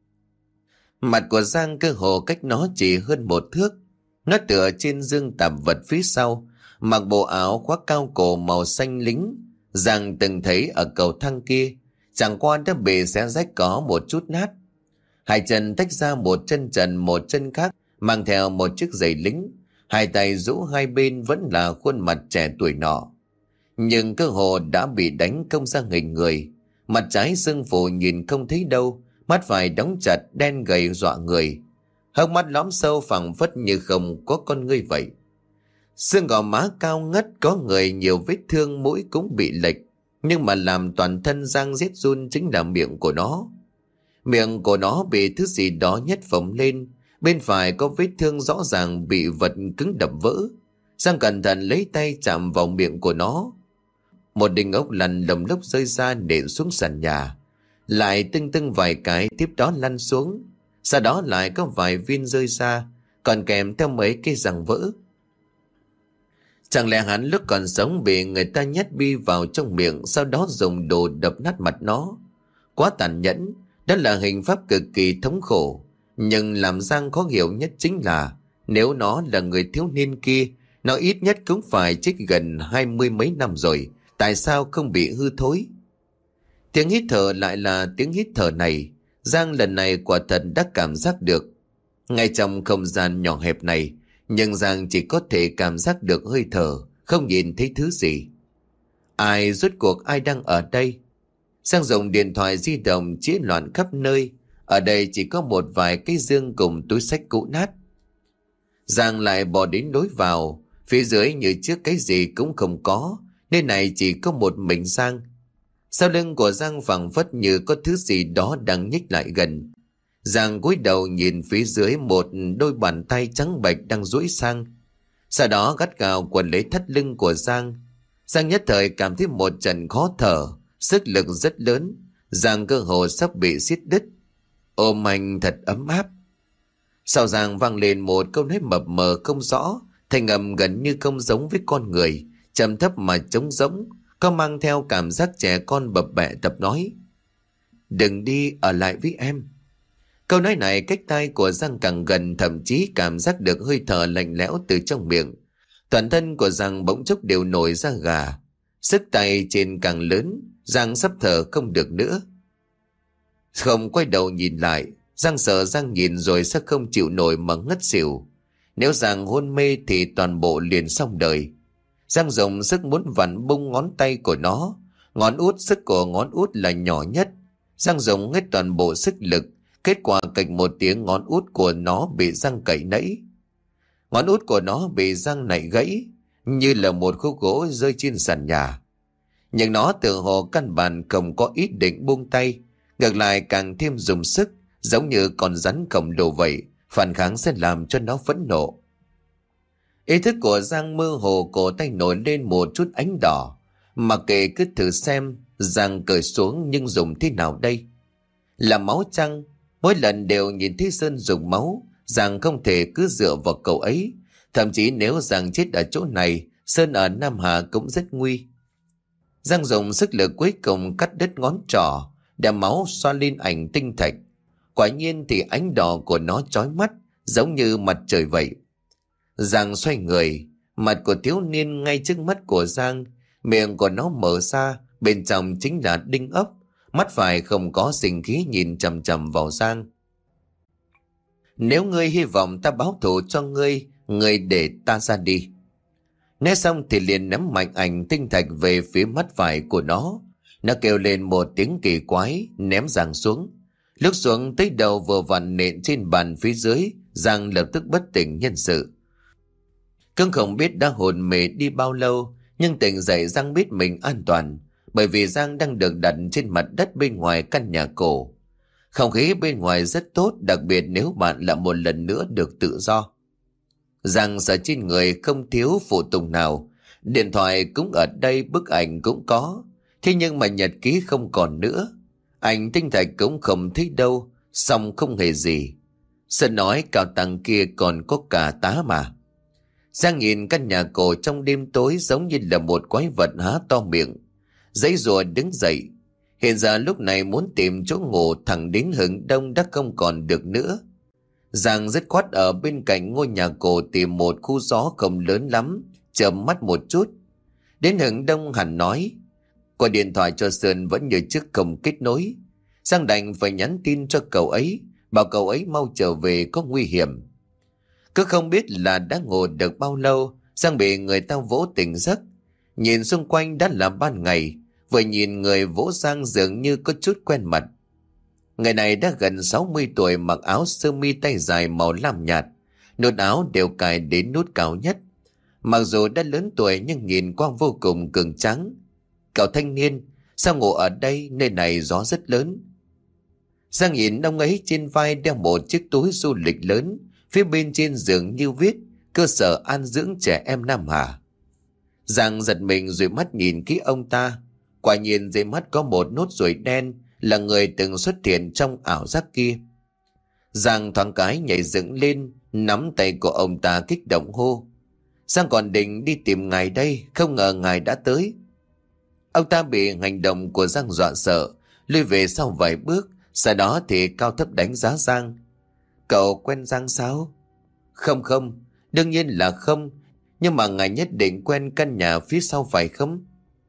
[SPEAKER 1] Mặt của Giang cơ hồ cách nó chỉ hơn một thước. Nó tựa trên dương tạp vật phía sau, mặc bộ áo khoác cao cổ màu xanh lính. Giang từng thấy ở cầu thang kia, chẳng qua đã bị xé rách có một chút nát. Hai chân tách ra, một chân trần một chân khác, mang theo một chiếc giày lính. Hai tay rũ hai bên vẫn là khuôn mặt trẻ tuổi nọ. Nhưng cơ hồ đã bị đánh công ra hình người. Mặt trái sưng phù nhìn không thấy đâu, mắt phải đóng chặt đen gầy dọa người. Hốc mắt lõm sâu phẳng phất như không có con ngươi vậy. Xương gò má cao ngất, có người nhiều vết thương, mũi cũng bị lệch. Nhưng mà làm toàn thân Giang rét run chính là miệng của nó. Miệng của nó bị thứ gì đó nhét phồng lên. Bên phải có vết thương rõ ràng bị vật cứng đập vỡ. Giang cẩn thận lấy tay chạm vào miệng của nó. Một đinh ốc lăn lồng lốc rơi ra nện xuống sàn nhà. Lại tưng tưng vài cái, tiếp đó lăn xuống. Sau đó lại có vài viên rơi ra, còn kèm theo mấy cái răng vỡ. Chẳng lẽ hắn lúc còn sống bị người ta nhét bi vào trong miệng, sau đó dùng đồ đập nát mặt nó? Quá tàn nhẫn, đó là hình pháp cực kỳ thống khổ. Nhưng làm Giang khó hiểu nhất chính là, nếu nó là người thiếu niên kia, nó ít nhất cũng phải chết gần hai mươi mấy năm rồi, tại sao không bị hư thối? Tiếng hít thở lại là tiếng hít thở này. Giang lần này quả thật đã cảm giác được. Ngay trong không gian nhỏ hẹp này, nhưng Giang chỉ có thể cảm giác được hơi thở, không nhìn thấy thứ gì. Ai, rốt cuộc ai đang ở đây? Giang dùng điện thoại di động chĩa loạn khắp nơi. Ở đây chỉ có một vài cái dương cùng túi xách cũ nát. Giang lại bỏ đến lối vào. Phía dưới như trước cái gì cũng không có, nơi này chỉ có một mình Giang. Sau lưng của Giang phảng phất như có thứ gì đó đang nhích lại gần. Giang cúi đầu nhìn phía dưới, một đôi bàn tay trắng bệch đang duỗi sang. Sau đó gắt gao quần lấy thắt lưng của Giang. Giang nhất thời cảm thấy một trận khó thở, sức lực rất lớn. Giang cơ hồ sắp bị xiết đứt. Ôm anh thật ấm áp. Sau Giang vang lên một câu nói mập mờ không rõ, thành âm gần như không giống với con người, trầm thấp mà trống rỗng, có mang theo cảm giác trẻ con bập bẹ tập nói. Đừng đi, ở lại với em. Câu nói này cách tai của Giang càng gần, thậm chí cảm giác được hơi thở lạnh lẽo từ trong miệng. Toàn thân của Giang bỗng chốc đều nổi ra gà. Sức tay trên càng lớn, Giang sắp thở không được nữa. Không quay đầu nhìn lại, Giang sợ Giang nhìn rồi sẽ không chịu nổi mà ngất xỉu. Nếu Giang hôn mê thì toàn bộ liền xong đời. Giang dùng sức muốn vặn bung ngón tay của nó. Ngón út, sức của ngón út là nhỏ nhất. Giang dùng hết toàn bộ sức lực. Kết quả cạch một tiếng, ngón út của nó bị Giang cậy nẫy. Ngón út của nó bị Giang nảy gãy, như là một khúc gỗ rơi trên sàn nhà. Nhưng nó tự hồ căn bản không có ý định buông tay, ngược lại càng thêm dùng sức, giống như con rắn khổng lồ vậy. Phản kháng sẽ làm cho nó phẫn nộ. Ý thức của Giang mơ hồ, cổ tay nổi lên một chút ánh đỏ. Mặc kệ cứ thử xem. Giang cởi xuống nhưng dùng thế nào đây? Là máu chăng? Mỗi lần đều nhìn thấy Sơn dùng máu, Giang không thể cứ dựa vào cậu ấy. Thậm chí nếu Giang chết ở chỗ này, Sơn ở Nam Hà cũng rất nguy. Giang dùng sức lực cuối cùng cắt đứt ngón trỏ, để máu xoa lên ảnh tinh thạch. Quả nhiên thì ánh đỏ của nó chói mắt, giống như mặt trời vậy. Giang xoay người, mặt của thiếu niên ngay trước mắt của Giang, miệng của nó mở ra, bên trong chính là đinh ốc. Mắt phải không có sinh khí nhìn chằm chằm vào Giang. Nếu ngươi hy vọng ta báo thù cho ngươi, ngươi để ta ra đi. Nói xong thì liền ném mạnh ảnh tinh thạch về phía mắt phải của nó. Nó kêu lên một tiếng kỳ quái, ném Giang xuống. Lúc xuống tới đầu vừa vặn nện trên bàn phía dưới, Giang lập tức bất tỉnh nhân sự. Cưng không biết đã hồn mê đi bao lâu, nhưng tỉnh dậy Giang biết mình an toàn, bởi vì Giang đang được đặt trên mặt đất bên ngoài căn nhà cổ. Không khí bên ngoài rất tốt, đặc biệt nếu bạn lại một lần nữa được tự do. Giang sợ trên người không thiếu phụ tùng nào, điện thoại cũng ở đây, bức ảnh cũng có, thế nhưng mà nhật ký không còn nữa. Ảnh tinh thạch cũng không thấy đâu, xong không hề gì. Sơn nói cao tăng kia còn có cả tá mà. Giang nhìn căn nhà cổ trong đêm tối giống như là một quái vật há to miệng, giãy giụa đứng dậy. Hiện giờ lúc này muốn tìm chỗ ngủ thẳng đến hướng đông đã không còn được nữa. Giang dứt khoát ở bên cạnh ngôi nhà cổ tìm một khu gió không lớn lắm, chợp mắt một chút. Đến hướng đông hẳn nói, qua điện thoại cho Sơn vẫn như trước không kết nối. Giang đành phải nhắn tin cho cậu ấy, bảo cậu ấy mau trở về có nguy hiểm. Cứ không biết là đã ngủ được bao lâu, Giang bị người ta vỗ tỉnh giấc. Nhìn xung quanh đã là ban ngày, vừa nhìn người vỗ Giang dường như có chút quen mặt. Người này đã gần sáu mươi tuổi, mặc áo sơ mi tay dài màu lam nhạt, nút áo đều cài đến nút cao nhất. Mặc dù đã lớn tuổi nhưng nhìn qua vô cùng cường tráng. Cậu thanh niên, sao ngủ ở đây, nơi này gió rất lớn. Giang nhìn ông ấy trên vai đeo một chiếc túi du lịch lớn, phía bên trên giường như viết cơ sở an dưỡng trẻ em Nam Hà. Giang giật mình rồi mắt nhìn kỹ ông ta. Quả nhiên dưới mắt có một nốt ruồi đen, là người từng xuất hiện trong ảo giác kia. Giang thoáng cái nhảy dựng lên, nắm tay của ông ta kích động hô. Giang còn định đi tìm ngài đây, không ngờ ngài đã tới. Ông ta bị hành động của Giang dọa sợ, lùi về sau vài bước, sau đó thì cao thấp đánh giá Giang. Cậu quen Giang sao? Không không, đương nhiên là không, nhưng mà ngài nhất định quen căn nhà phía sau phải không?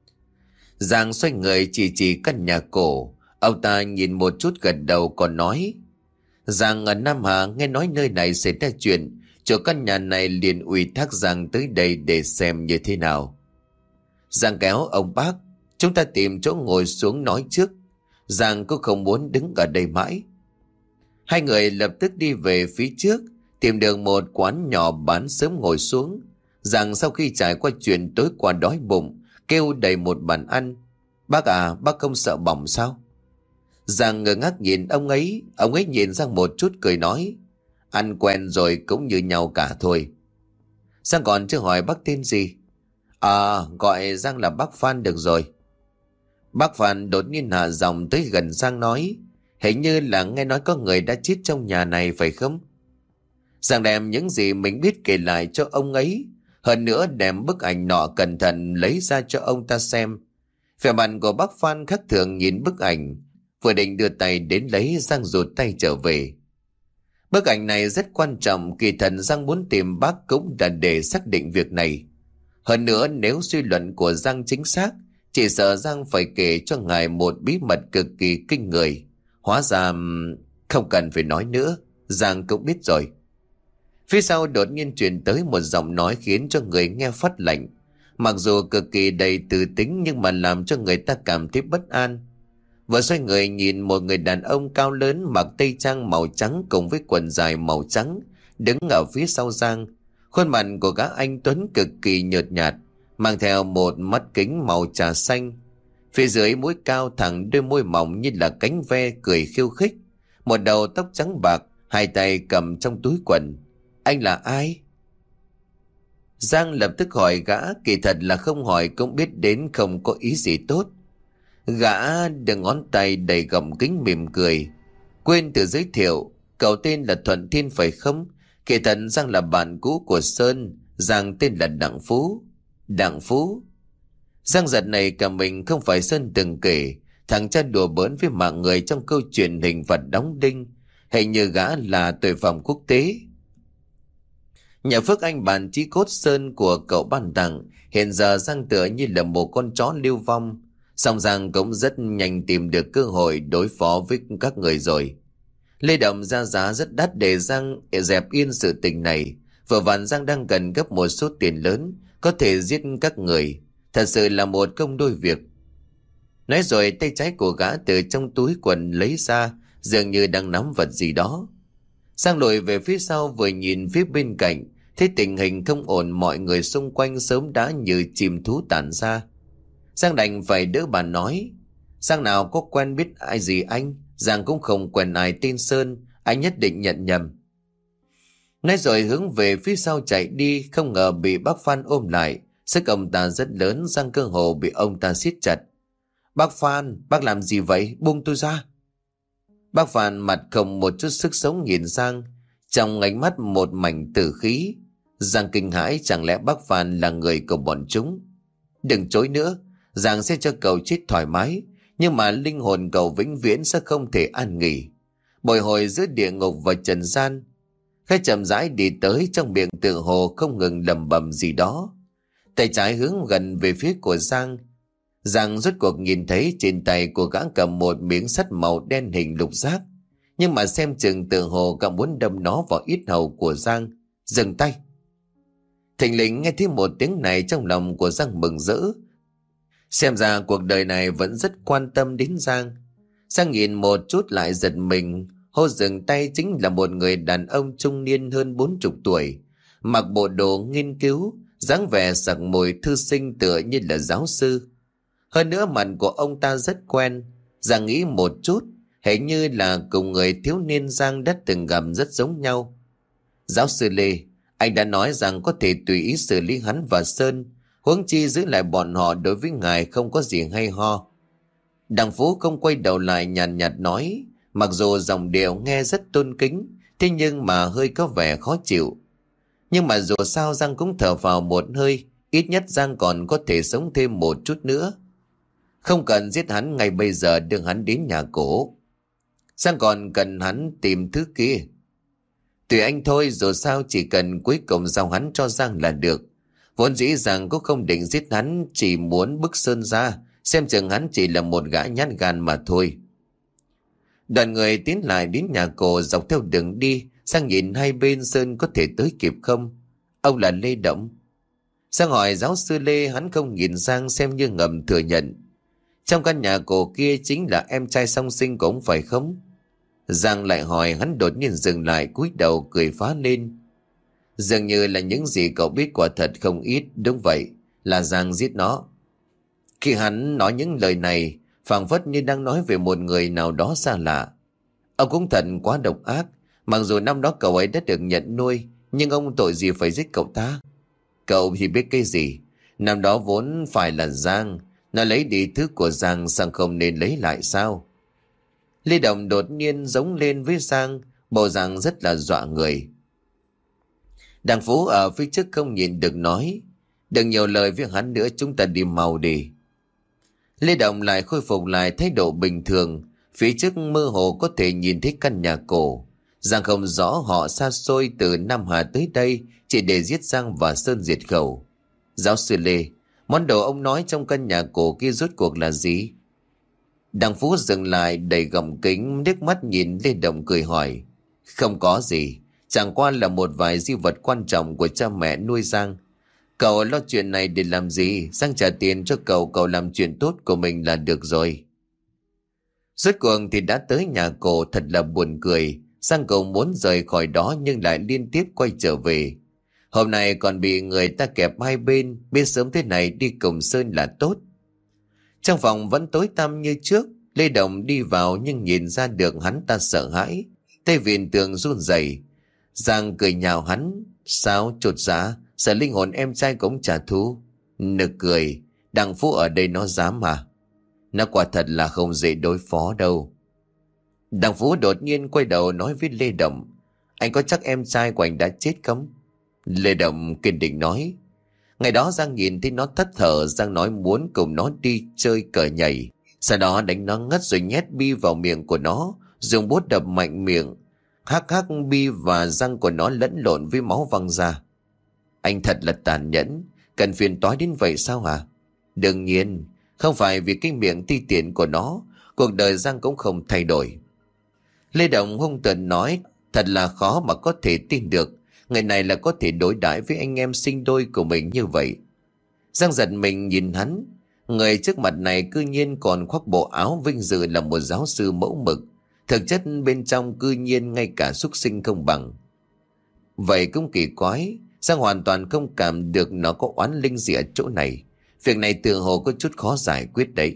[SPEAKER 1] Giang xoay người chỉ chỉ căn nhà cổ. Ông ta nhìn một chút gật đầu còn nói, Giang ở Nam Hà nghe nói nơi này xảy ra chuyện, chủ căn nhà này liền ủy thác Giang tới đây để xem như thế nào. Giang kéo ông bác, chúng ta tìm chỗ ngồi xuống nói trước. Giang cũng không muốn đứng ở đây mãi. Hai người lập tức đi về phía trước, tìm được một quán nhỏ bán sớm ngồi xuống. Giang sau khi trải qua chuyện tối qua đói bụng, kêu đầy một bàn ăn. Bác à, bác không sợ bỏng sao? Giang ngơ ngác nhìn ông ấy. Ông ấy nhìn Giang một chút cười nói, ăn quen rồi cũng như nhau cả thôi. Giang còn chưa hỏi bác tên gì. À, gọi Giang là bác Phan được rồi. Bác Phan đột nhiên hạ giọng tới gần Giang nói, hình như là nghe nói có người đã chết trong nhà này phải không? Giang đem những gì mình biết kể lại cho ông ấy, hơn nữa đem bức ảnh nọ cẩn thận lấy ra cho ông ta xem. Vẻ mặt của bác Phan khác thường nhìn bức ảnh, vừa định đưa tay đến lấy, Giang rụt tay trở về. Bức ảnh này rất quan trọng, kỳ thật Giang muốn tìm bác cũng là để xác định việc này. Hơn nữa nếu suy luận của Giang chính xác, chỉ sợ Giang phải kể cho ngài một bí mật cực kỳ kinh người. Hóa ra không cần phải nói nữa, Giang cũng biết rồi. Phía sau đột nhiên truyền tới một giọng nói khiến cho người nghe phát lạnh. Mặc dù cực kỳ đầy từ tính nhưng mà làm cho người ta cảm thấy bất an. Vừa xoay người nhìn một người đàn ông cao lớn mặc tây trang màu trắng cùng với quần dài màu trắng đứng ở phía sau Giang. Khuôn mặt của gã anh tuấn cực kỳ nhợt nhạt, mang theo một mắt kính màu trà xanh. Phía dưới mũi cao thẳng, đôi môi mỏng như là cánh ve cười khiêu khích. Một đầu tóc trắng bạc, hai tay cầm trong túi quần. Anh là ai? Giang lập tức hỏi gã, kỳ thật là không hỏi cũng biết đến không có ý gì tốt. Gã đưa ngón tay đầy gọng kính mỉm cười, Quên tự giới thiệu, cậu tên là Thuận Thiên phải không? Kể thật Giang là bạn cũ của Sơn, Giang tên là Đặng Phú. Đặng Phú? Giang giật này cả mình, không phải Sơn từng kể, thằng cha đùa bỡn với mạng người trong câu chuyện hình phạt đóng đinh, hình như gã là tội phạm quốc tế. Nhà phước anh bàn chí cốt Sơn của cậu ban tặng, hiện giờ Giang tựa như là một con chó lưu vong. Song Giang cũng rất nhanh tìm được cơ hội đối phó với các người rồi. Lê Động ra giá rất đắt để Giang dẹp yên sự tình này. Vừa vặn Giang đang cần gấp một số tiền lớn, có thể giết các người. Thật sự là một công đôi việc. Nói rồi tay trái của gã từ trong túi quần lấy ra, dường như đang nắm vật gì đó. Giang lùi về phía sau vừa nhìn phía bên cạnh, thấy tình hình không ổn, mọi người xung quanh sớm đã như chim thú tản ra. Giang đành phải đỡ bà nói: Giang nào có quen biết ai gì anh, Giang cũng không quen ai tên Sơn, anh nhất định nhận nhầm. Nói rồi hướng về phía sau chạy đi, không ngờ bị bác Phan ôm lại. Sức ông ta rất lớn, Giang cơ hồ bị ông ta siết chặt. Bác Phan, bác làm gì vậy? Buông tôi ra. Bác Phan mặt không một chút sức sống nhìn Giang, trong ánh mắt một mảnh tử khí. Giang kinh hãi, chẳng lẽ bác Phan là người của bọn chúng? Đừng chối nữa, Giang sẽ cho cậu chết thoải mái, nhưng mà linh hồn cậu vĩnh viễn sẽ không thể an nghỉ, bồi hồi giữa địa ngục và trần gian. Khai chậm rãi đi tới, trong miệng tự hồ không ngừng lẩm bẩm gì đó. Tay trái hướng gần về phía của Giang. Giang rốt cuộc nhìn thấy trên tay của gã cầm một miếng sắt màu đen hình lục giác, nhưng mà xem chừng tự hồ gã muốn đâm nó vào yết hầu của Giang. Dừng tay. Thình lình nghe thấy một tiếng này, trong lòng của Giang mừng rỡ. Xem ra cuộc đời này vẫn rất quan tâm đến Giang. Giang nhìn một chút lại giật mình, hô dừng tay chính là một người đàn ông trung niên hơn bốn chục tuổi, mặc bộ đồ nghiên cứu, dáng vẻ sặc mùi thư sinh tựa như là giáo sư. Hơn nữa mặt của ông ta rất quen. Giang nghĩ một chút, hình như là cùng người thiếu niên Giang đã từng gặp rất giống nhau. Giáo sư Lê, anh đã nói rằng có thể tùy ý xử lý hắn và Sơn, huống chi giữ lại bọn họ đối với ngài không có gì hay ho. Đặng Phú không quay đầu lại, nhàn nhạt, nhạt nói, mặc dù giọng điệu nghe rất tôn kính, thế nhưng mà hơi có vẻ khó chịu. Nhưng mà dù sao Giang cũng thở vào một hơi, ít nhất Giang còn có thể sống thêm một chút nữa. Không cần giết hắn ngay bây giờ, đưa hắn đến nhà cổ. Giang còn cần hắn tìm thứ kia. Tùy anh thôi, dù sao chỉ cần cuối cùng giao hắn cho Giang là được. Vốn dĩ Giang cũng không định giết hắn, chỉ muốn bức Sơn ra, xem chừng hắn chỉ là một gã nhát gan mà thôi. Đoàn người tiến lại đến nhà cổ, dọc theo đường đi. Giang nhìn hai bên Sơn có thể tới kịp không. Ông là Lê Động. Giang hỏi giáo sư Lê, hắn không nhìn Giang, xem như ngầm thừa nhận. Trong căn nhà cổ kia chính là em trai song sinh của ông phải không? Giang lại hỏi, hắn đột nhiên dừng lại, cúi đầu cười phá lên. Dường như là những gì cậu biết quả thật không ít. Đúng vậy, là Giang giết nó. Khi hắn nói những lời này, phảng phất như đang nói về một người nào đó xa lạ. Ông cũng thật quá độc ác. Mặc dù năm đó cậu ấy đã được nhận nuôi, nhưng ông tội gì phải giết cậu ta? Cậu thì biết cái gì? Năm đó vốn phải là Giang, nó lấy đi thứ của Giang, sang không nên lấy lại sao? Lê Đồng đột nhiên giống lên với Giang, bộ dạng rất là dọa người. Đặng Phú ở phía trước không nhìn được nói, đừng nhiều lời với hắn nữa, chúng ta đi mau đi. Lê Đồng lại khôi phục lại thái độ bình thường. Phía trước mơ hồ có thể nhìn thấy căn nhà cổ. Giang không rõ họ xa xôi từ Nam Hà tới đây chỉ để giết Giang và Sơn diệt khẩu. Giáo sư Lê, món đồ ông nói trong căn nhà cổ kia rốt cuộc là gì? Đặng Phú dừng lại đầy gọng kính, nước mắt nhìn Lê Đồng cười hỏi. Không có gì, chẳng qua là một vài di vật quan trọng của cha mẹ nuôi Giang. Cậu lo chuyện này để làm gì? Giang trả tiền cho cậu, cậu làm chuyện tốt của mình là được rồi. Rốt cuộc thì đã tới nhà cổ, thật là buồn cười. Giang cậu muốn rời khỏi đó nhưng lại liên tiếp quay trở về. Hôm nay còn bị người ta kẹp hai bên, biết sớm thế này đi cùng Sơn là tốt. Trong phòng vẫn tối tăm như trước. Lê Đồng đi vào nhưng nhìn ra được hắn ta sợ hãi, tay vịn tường run rẩy. Giang cười nhạo hắn. Sao chột dạ, sợ linh hồn em trai cũng trả thù? Nực cười, Đặng Phú ở đây nó dám à? Nó quả thật là không dễ đối phó đâu. Đặng Phú đột nhiên quay đầu nói với Lê Đồng: Anh có chắc em trai của anh đã chết không? Lê Đồng kiên định nói: Ngày đó Giang nhìn thấy nó thất thở, Giang nói muốn cùng nó đi chơi cờ nhảy. Sau đó đánh nó ngất rồi nhét bi vào miệng của nó, dùng bút đập mạnh miệng. Hắc hắc bi và răng của nó lẫn lộn với máu văng ra. Anh thật là tàn nhẫn, cần phiền toái đến vậy sao hả? Đương nhiên, không phải vì cái miệng ti tiện của nó, cuộc đời Giang cũng không thay đổi. Lê Đồng hung tợn nói: Thật là khó mà có thể tin được người này là có thể đối đãi với anh em sinh đôi của mình như vậy. Giang giật mình nhìn hắn. Người trước mặt này cư nhiên còn khoác bộ áo vinh dự là một giáo sư mẫu mực, thực chất bên trong cư nhiên ngay cả súc sinh không bằng. Vậy cũng kỳ quái, Giang hoàn toàn không cảm được nó có oán linh gì ở chỗ này. Việc này tự hồ có chút khó giải quyết đấy.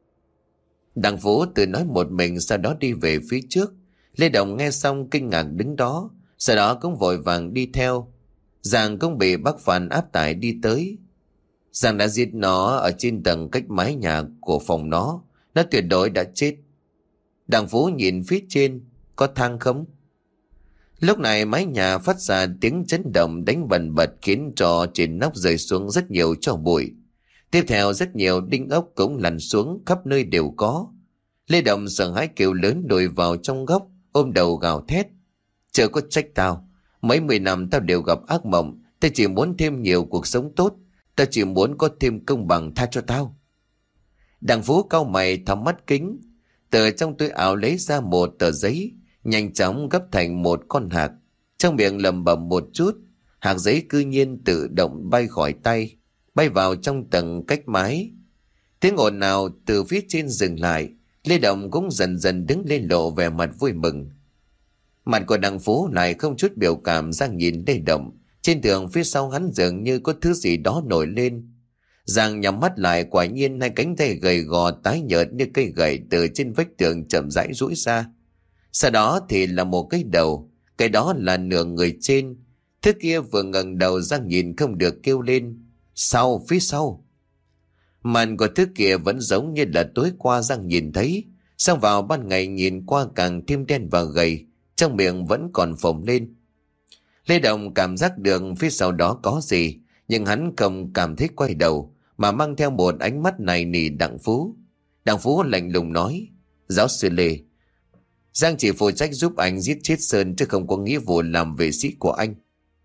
[SPEAKER 1] Đặng Phú tự nói một mình, sau đó đi về phía trước. Lê Đồng nghe xong kinh ngạc đứng đó, sau đó cũng vội vàng đi theo. Giang cũng bị bác Phan áp tải đi tới. Giang đã giết nó ở trên tầng cách mái nhà của phòng nó. Nó tuyệt đối đã chết. Đặng Phú nhìn phía trên: Có thang không? Lúc này mái nhà phát ra tiếng chấn động đánh bần bật, khiến cho trên nóc rơi xuống rất nhiều tro bụi. Tiếp theo rất nhiều đinh ốc cũng lăn xuống, khắp nơi đều có. Lê Đồng sợ hãi kêu lớn, lùi vào trong góc, ôm đầu gào thét: Chờ có trách tao, mấy mười năm tao đều gặp ác mộng. Tao chỉ muốn thêm nhiều cuộc sống tốt, tao chỉ muốn có thêm công bằng, tha cho tao. Đặng Phú cau mày thắm mắt kính, từ trong túi áo lấy ra một tờ giấy, nhanh chóng gấp thành một con hạc, trong miệng lẩm bẩm một chút. Hạc giấy cư nhiên tự động bay khỏi tay, bay vào trong tầng cách mái. Tiếng ồn nào từ phía trên dừng lại. Lê Đồng cũng dần dần đứng lên, lộ vẻ mặt vui mừng. Mặt của Đặng Phú lại không chút biểu cảm. Giang nhìn Lê Đồng, trên tường phía sau hắn dường như có thứ gì đó nổi lên. Giang nhắm mắt lại, quả nhiên hai cánh tay gầy gò tái nhợt như cây gậy từ trên vách tường chậm rãi duỗi ra. Sau đó thì là một cái đầu, cái đó là nửa người trên. Thứ kia vừa ngẩng đầu, Giang nhìn không được kêu lên: Sau, phía sau. Màn của thứ kia vẫn giống như là tối qua Giang nhìn thấy, sang vào ban ngày nhìn qua càng thêm đen và gầy, trong miệng vẫn còn phồng lên. Lê Đồng cảm giác được phía sau đó có gì, nhưng hắn không cảm thấy quay đầu, mà mang theo một ánh mắt này nỉ Đặng Phú. Đặng Phú lạnh lùng nói: Giáo sư Lê, Giang chỉ phụ trách giúp anh giết chết Sơn, chứ không có nghĩa vụ làm vệ sĩ của anh.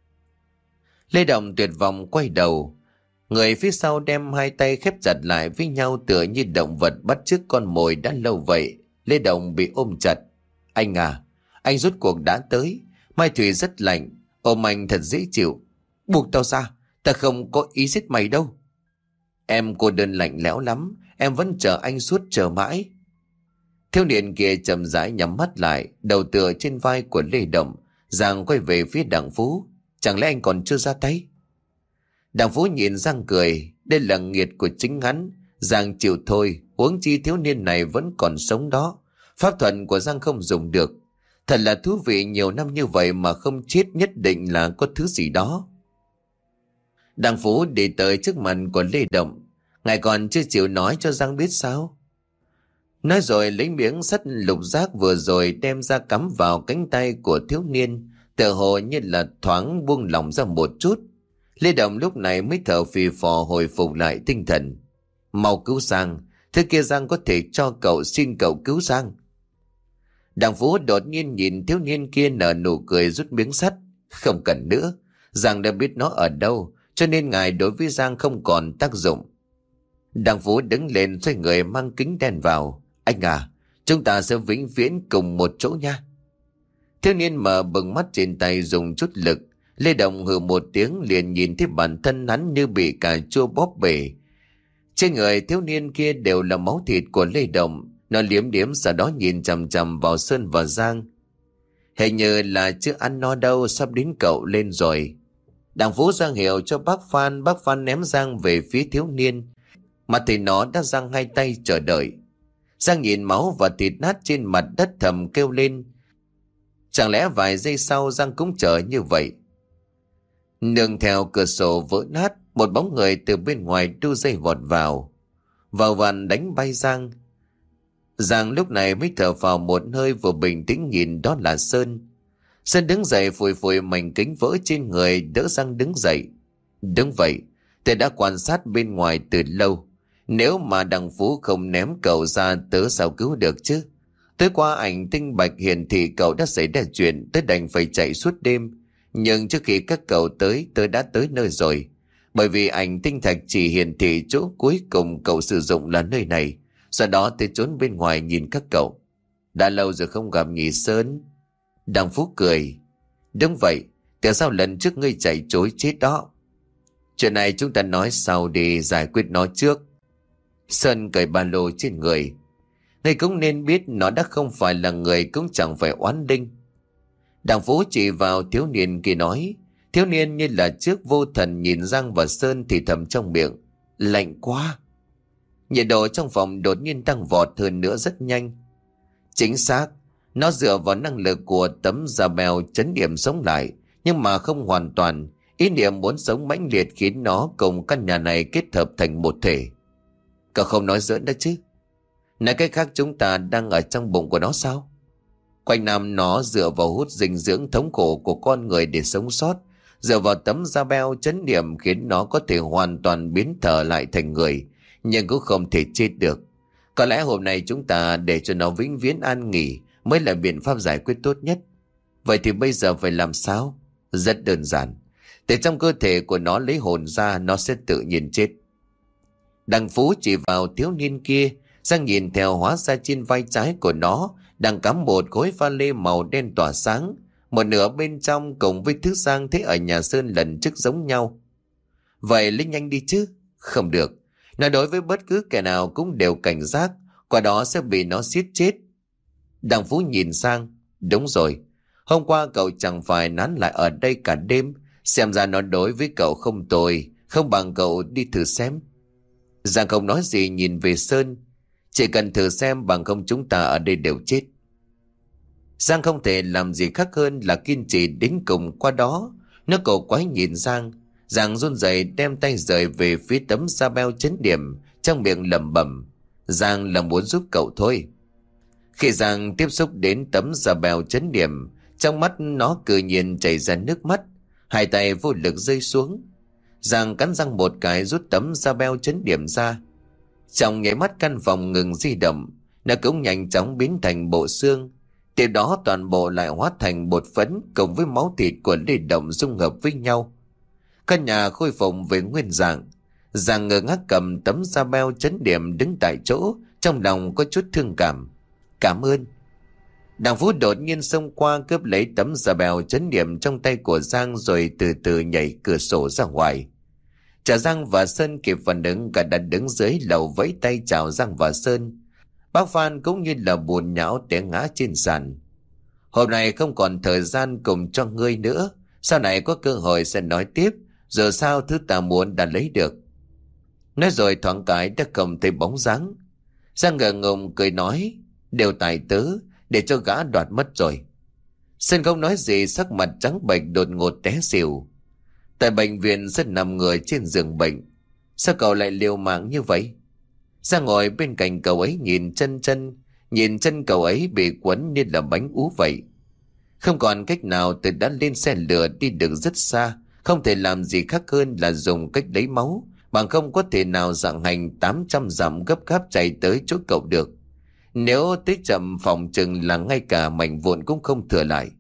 [SPEAKER 1] Lê Đồng tuyệt vọng quay đầu. Người phía sau đem hai tay khép chặt lại với nhau, tựa như động vật bắt chước con mồi đã lâu vậy. Lê Đồng bị ôm chặt. Anh à, anh rốt cuộc đã tới. Mai Thủy rất lạnh, ôm anh thật dễ chịu. Buộc tao ra, ta không có ý giết mày đâu. Em cô đơn lạnh lẽo lắm, em vẫn chờ anh suốt chờ mãi. Thiếu niên kia chậm rãi nhắm mắt lại, đầu tựa trên vai của Lê Đồng. Giang quay về phía Đặng Phú: Chẳng lẽ anh còn chưa ra tay? Đặng Phú nhìn Giang cười. Đây là nghiệt của chính hắn. Giang chịu thôi, huống chi thiếu niên này vẫn còn sống đó. Pháp thuật của Giang không dùng được. Thật là thú vị, nhiều năm như vậy mà không chết, nhất định là có thứ gì đó. Đặng Phú đi tới trước mặt của Lê Đồng: Ngài còn chưa chịu nói cho Giang biết sao? Nói rồi lấy miếng sắt lục giác vừa rồi đem ra cắm vào cánh tay của thiếu niên, tựa hồ như là thoáng buông lỏng ra một chút. Lê Đồng lúc này mới thở phì phò hồi phục lại tinh thần. Mau cứu Giang, thứ kia Giang có thể cho cậu, xin cậu cứu Giang. Đặng Phú đột nhiên nhìn thiếu niên kia nở nụ cười, rút miếng sắt. Không cần nữa, Giang đã biết nó ở đâu, cho nên ngài đối với Giang không còn tác dụng. Đặng Phú đứng lên xoay người mang kính đen vào. Anh à, chúng ta sẽ vĩnh viễn cùng một chỗ nha. Thiếu niên mở bừng mắt trên tay dùng chút lực. Lê Đồng hừ một tiếng, liền nhìn thấy bản thân hắn như bị cà chua bóp bể. Trên người thiếu niên kia đều là máu thịt của Lê Đồng. Nó liếm điếm, sau đó nhìn chằm chằm vào Sơn và Giang. Hình như là chưa ăn no đâu, sắp đến cậu lên rồi. Đặng Phú giang hiệu cho bác Phan. Bác Phan ném Giang về phía thiếu niên, mà thì nó đã giang hai tay chờ đợi. Giang nhìn máu và thịt nát trên mặt đất thầm kêu lên. Chẳng lẽ vài giây sau Giang cũng chờ như vậy? Nương theo cửa sổ vỡ nát, một bóng người từ bên ngoài đu dây vọt vào. Vào vàn đánh bay Giang. Giang lúc này mới thở vào một hơi, vừa bình tĩnh nhìn đó là Sơn. Sơn đứng dậy phủi phủi mảnh kính vỡ trên người, đỡ Giang đứng dậy. Đúng vậy, tôi đã quan sát bên ngoài từ lâu. Nếu mà đằng Phú không ném cậu ra, tớ sao cứu được chứ? Tối qua ảnh tinh bạch hiển thị cậu đã xảy ra chuyện, tớ đành phải chạy suốt đêm. Nhưng trước khi các cậu tới, tớ đã tới nơi rồi. Bởi vì ảnh tinh thạch chỉ hiển thị chỗ cuối cùng cậu sử dụng là nơi này. Sau đó tớ trốn bên ngoài nhìn các cậu. Đã lâu rồi không gặp nhỉ Sơn? Đằng Phú cười. Đúng vậy, tại sao lần trước ngươi chạy chối chết đó? Chuyện này chúng ta nói sau đi, giải quyết nó trước. Sơn cởi ba lô trên người. Ngươi cũng nên biết nó đã không phải là người, cũng chẳng phải oán linh. Đằng Phú chỉ vào thiếu niên kia nói. Thiếu niên như là trước vô thần nhìn Giang và Sơn thì thầm trong miệng. Lạnh quá. Nhiệt độ trong phòng đột nhiên tăng vọt hơn nữa rất nhanh. Chính xác, nó dựa vào năng lực của tấm da bèo chấn điểm sống lại, nhưng mà không hoàn toàn. Ý niệm muốn sống mãnh liệt khiến nó cùng căn nhà này kết hợp thành một thể. Cậu không nói giỡn đó chứ? Nói cách khác chúng ta đang ở trong bụng của nó sao? Quanh năm nó dựa vào hút dinh dưỡng thống khổ của con người để sống sót, dựa vào tấm da beo chấn điểm khiến nó có thể hoàn toàn biến thở lại thành người, nhưng cũng không thể chết được. Có lẽ hôm nay chúng ta để cho nó vĩnh viễn an nghỉ mới là biện pháp giải quyết tốt nhất. Vậy thì bây giờ phải làm sao? Rất đơn giản. Từ trong cơ thể của nó lấy hồn ra, nó sẽ tự nhiên chết. Đằng Phú chỉ vào thiếu niên kia, Giang nhìn theo hóa ra trên vai trái của nó đang cắm một khối pha lê màu đen tỏa sáng, một nửa bên trong cùng với thứ Giang thấy ở nhà Sơn lần trước giống nhau. Vậy lấy nhanh đi chứ? Không được. Nó đối với bất cứ kẻ nào cũng đều cảnh giác, qua đó sẽ bị nó giết chết. Đằng Phú nhìn sang. Đúng rồi, hôm qua cậu chẳng phải nán lại ở đây cả đêm, xem ra nó đối với cậu không tồi, không bằng cậu đi thử xem. Giang không nói gì nhìn về Sơn. Chỉ cần thử xem, bằng không chúng ta ở đây đều chết. Giang không thể làm gì khác hơn là kiên trì đến cùng. Qua đó nó cổ quái nhìn Giang. Giang run rẩy đem tay rời về phía tấm da beo chấn điểm, trong miệng lẩm bẩm. Giang là muốn giúp cậu thôi. Khi Giang tiếp xúc đến tấm da beo chấn điểm, trong mắt nó tự nhiên chảy ra nước mắt, hai tay vô lực rơi xuống. Giang cắn răng một cái rút tấm da beo chấn điểm ra. Trong nháy mắt căn phòng ngừng di động, nó cũng nhanh chóng biến thành bộ xương. Tiếp đó toàn bộ lại hóa thành bột phấn cùng với máu thịt của Lê Động dung hợp với nhau. Căn nhà khôi phục về nguyên dạng. Giang ngơ ngác cầm tấm da beo chấn điểm đứng tại chỗ, trong lòng có chút thương cảm. Cảm ơn. Đằng Phú đột nhiên xông qua cướp lấy tấm da beo chấn điểm trong tay của Giang, rồi từ từ nhảy cửa sổ ra ngoài. Chả Giang và Sơn kịp phản ứng, cả đã đứng dưới lầu vẫy tay chào Giang và Sơn. Bác Phan cũng như là buồn nhão té ngã trên sàn. Hôm nay không còn thời gian cùng cho ngươi nữa, sau này có cơ hội sẽ nói tiếp, giờ sao thứ ta muốn đã lấy được. Nói rồi thoáng cái đã không thấy bóng dáng. Giang ngờ ngùng cười nói, đều tài tớ, để cho gã đoạt mất rồi. Sơn không nói gì, sắc mặt trắng bệch đột ngột té xỉu. Tại bệnh viện rất nằm người trên giường bệnh. Sao cậu lại liều mạng như vậy? Giang ngồi bên cạnh cậu ấy nhìn chân chân, nhìn chân cậu ấy bị quấn như là bánh ú vậy. Không còn cách nào, tôi đã lên xe lửa đi được rất xa, không thể làm gì khác hơn là dùng cách lấy máu, bằng không có thể nào dạng hành tám trăm dặm gấp gáp chạy tới chỗ cậu được. Nếu tới chậm phòng chừng là ngay cả mảnh vụn cũng không thừa lại.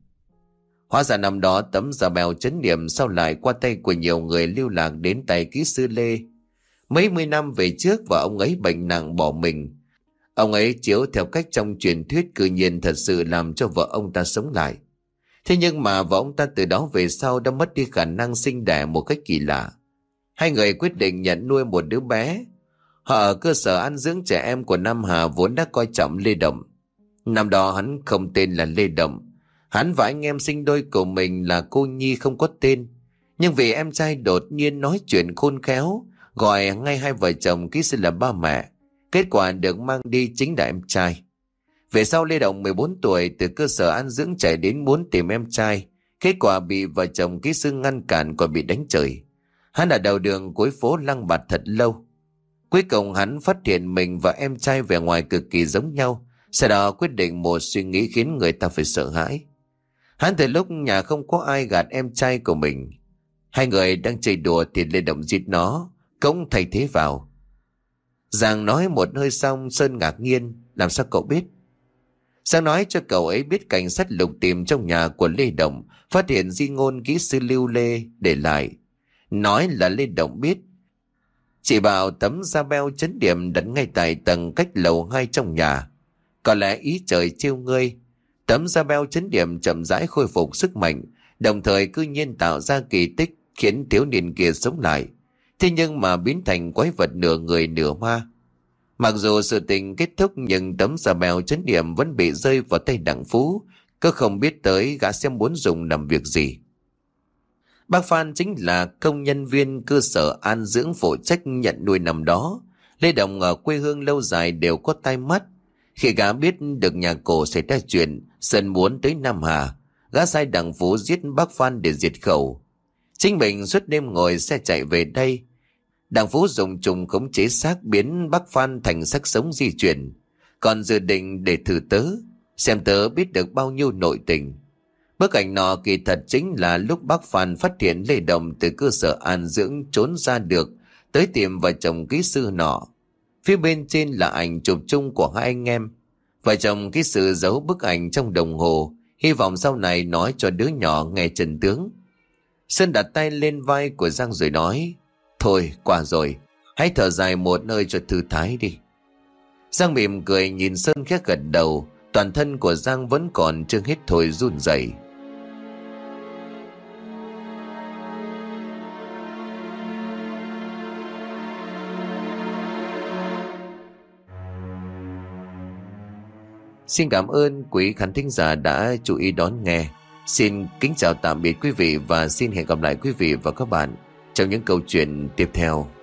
[SPEAKER 1] Hóa ra năm đó tấm da bèo chấn điểm sau lại qua tay của nhiều người lưu lạc đến tay kỹ sư Lê. Mấy mươi năm về trước và ông ấy bệnh nặng bỏ mình. Ông ấy chiếu theo cách trong truyền thuyết, cự nhiên thật sự làm cho vợ ông ta sống lại. Thế nhưng mà vợ ông ta từ đó về sau đã mất đi khả năng sinh đẻ một cách kỳ lạ. Hai người quyết định nhận nuôi một đứa bé. Họ ở cơ sở ăn dưỡng trẻ em của Nam Hà vốn đã coi trọng Lê Động. Năm đó hắn không tên là Lê Động. Hắn và anh em sinh đôi của mình là cô Nhi không có tên. Nhưng vì em trai đột nhiên nói chuyện khôn khéo, gọi ngay hai vợ chồng ký sinh là ba mẹ. Kết quả được mang đi chính là em trai. Về sau Lê Động mười bốn tuổi từ cơ sở ăn dưỡng chạy đến muốn tìm em trai. Kết quả bị vợ chồng ký sinh ngăn cản, còn bị đánh chửi. Hắn ở đầu đường cuối phố lăng bạt thật lâu. Cuối cùng hắn phát hiện mình và em trai vẻ ngoài cực kỳ giống nhau, Sau đó quyết định một suy nghĩ khiến người ta phải sợ hãi. Hắn từ lúc nhà không có ai gạt em trai của mình. Hai người đang chơi đùa thì Lê Động giết nó, cũng thay thế vào. Giang nói một hơi xong, Sơn ngạc nhiên. Làm sao cậu biết? Giang nói cho cậu ấy biết cảnh sát lục tìm trong nhà của Lê Động, phát hiện di ngôn kỹ sư Lưu Lê để lại. Nói là Lê Động biết. Chỉ bảo tấm da beo chấn điểm đặt ngay tại tầng cách lầu hai trong nhà. Có lẽ ý trời trêu ngươi. Tấm da beo chấn điểm chậm rãi khôi phục sức mạnh, đồng thời cư nhiên tạo ra kỳ tích khiến thiếu niên kia sống lại. Thế nhưng mà biến thành quái vật nửa người nửa ma. Mặc dù sự tình kết thúc nhưng tấm da beo chấn điểm vẫn bị rơi vào tay Đặng Phú, cứ không biết tới gã sẽ muốn dùng làm việc gì. Bác Phan chính là công nhân viên cơ sở an dưỡng phụ trách nhận nuôi năm đó. Lê Đồng ở quê hương lâu dài đều có tai mắt. Khi gã biết được nhà cổ xảy ra chuyện, Sơn muốn tới Nam Hà, gã sai Đặng Phú giết bác Phan để diệt khẩu. Chính mình suốt đêm ngồi xe chạy về đây. Đặng Phú dùng trùng khống chế xác biến bác Phan thành xác sống di chuyển, còn dự định để thử tớ, xem tớ biết được bao nhiêu nội tình. Bức ảnh nọ kỳ thật chính là lúc bác Phan phát hiện Lê Đồng từ cơ sở an dưỡng trốn ra được, tới tìm vợ chồng kỹ sư nọ. Phía bên trên là ảnh chụp chung của hai anh em. Vợ chồng kỹ sư giấu bức ảnh trong đồng hồ, hy vọng sau này nói cho đứa nhỏ nghe chân tướng. Sơn đặt tay lên vai của Giang rồi nói: Thôi qua rồi, hãy thở dài một hơi cho thư thái đi. Giang mỉm cười nhìn Sơn khẽ gật đầu. Toàn thân của Giang vẫn còn chưa hết thôi run rẩy. Xin cảm ơn quý khán thính giả đã chú ý đón nghe. Xin kính chào tạm biệt quý vị và xin hẹn gặp lại quý vị và các bạn trong những câu chuyện tiếp theo.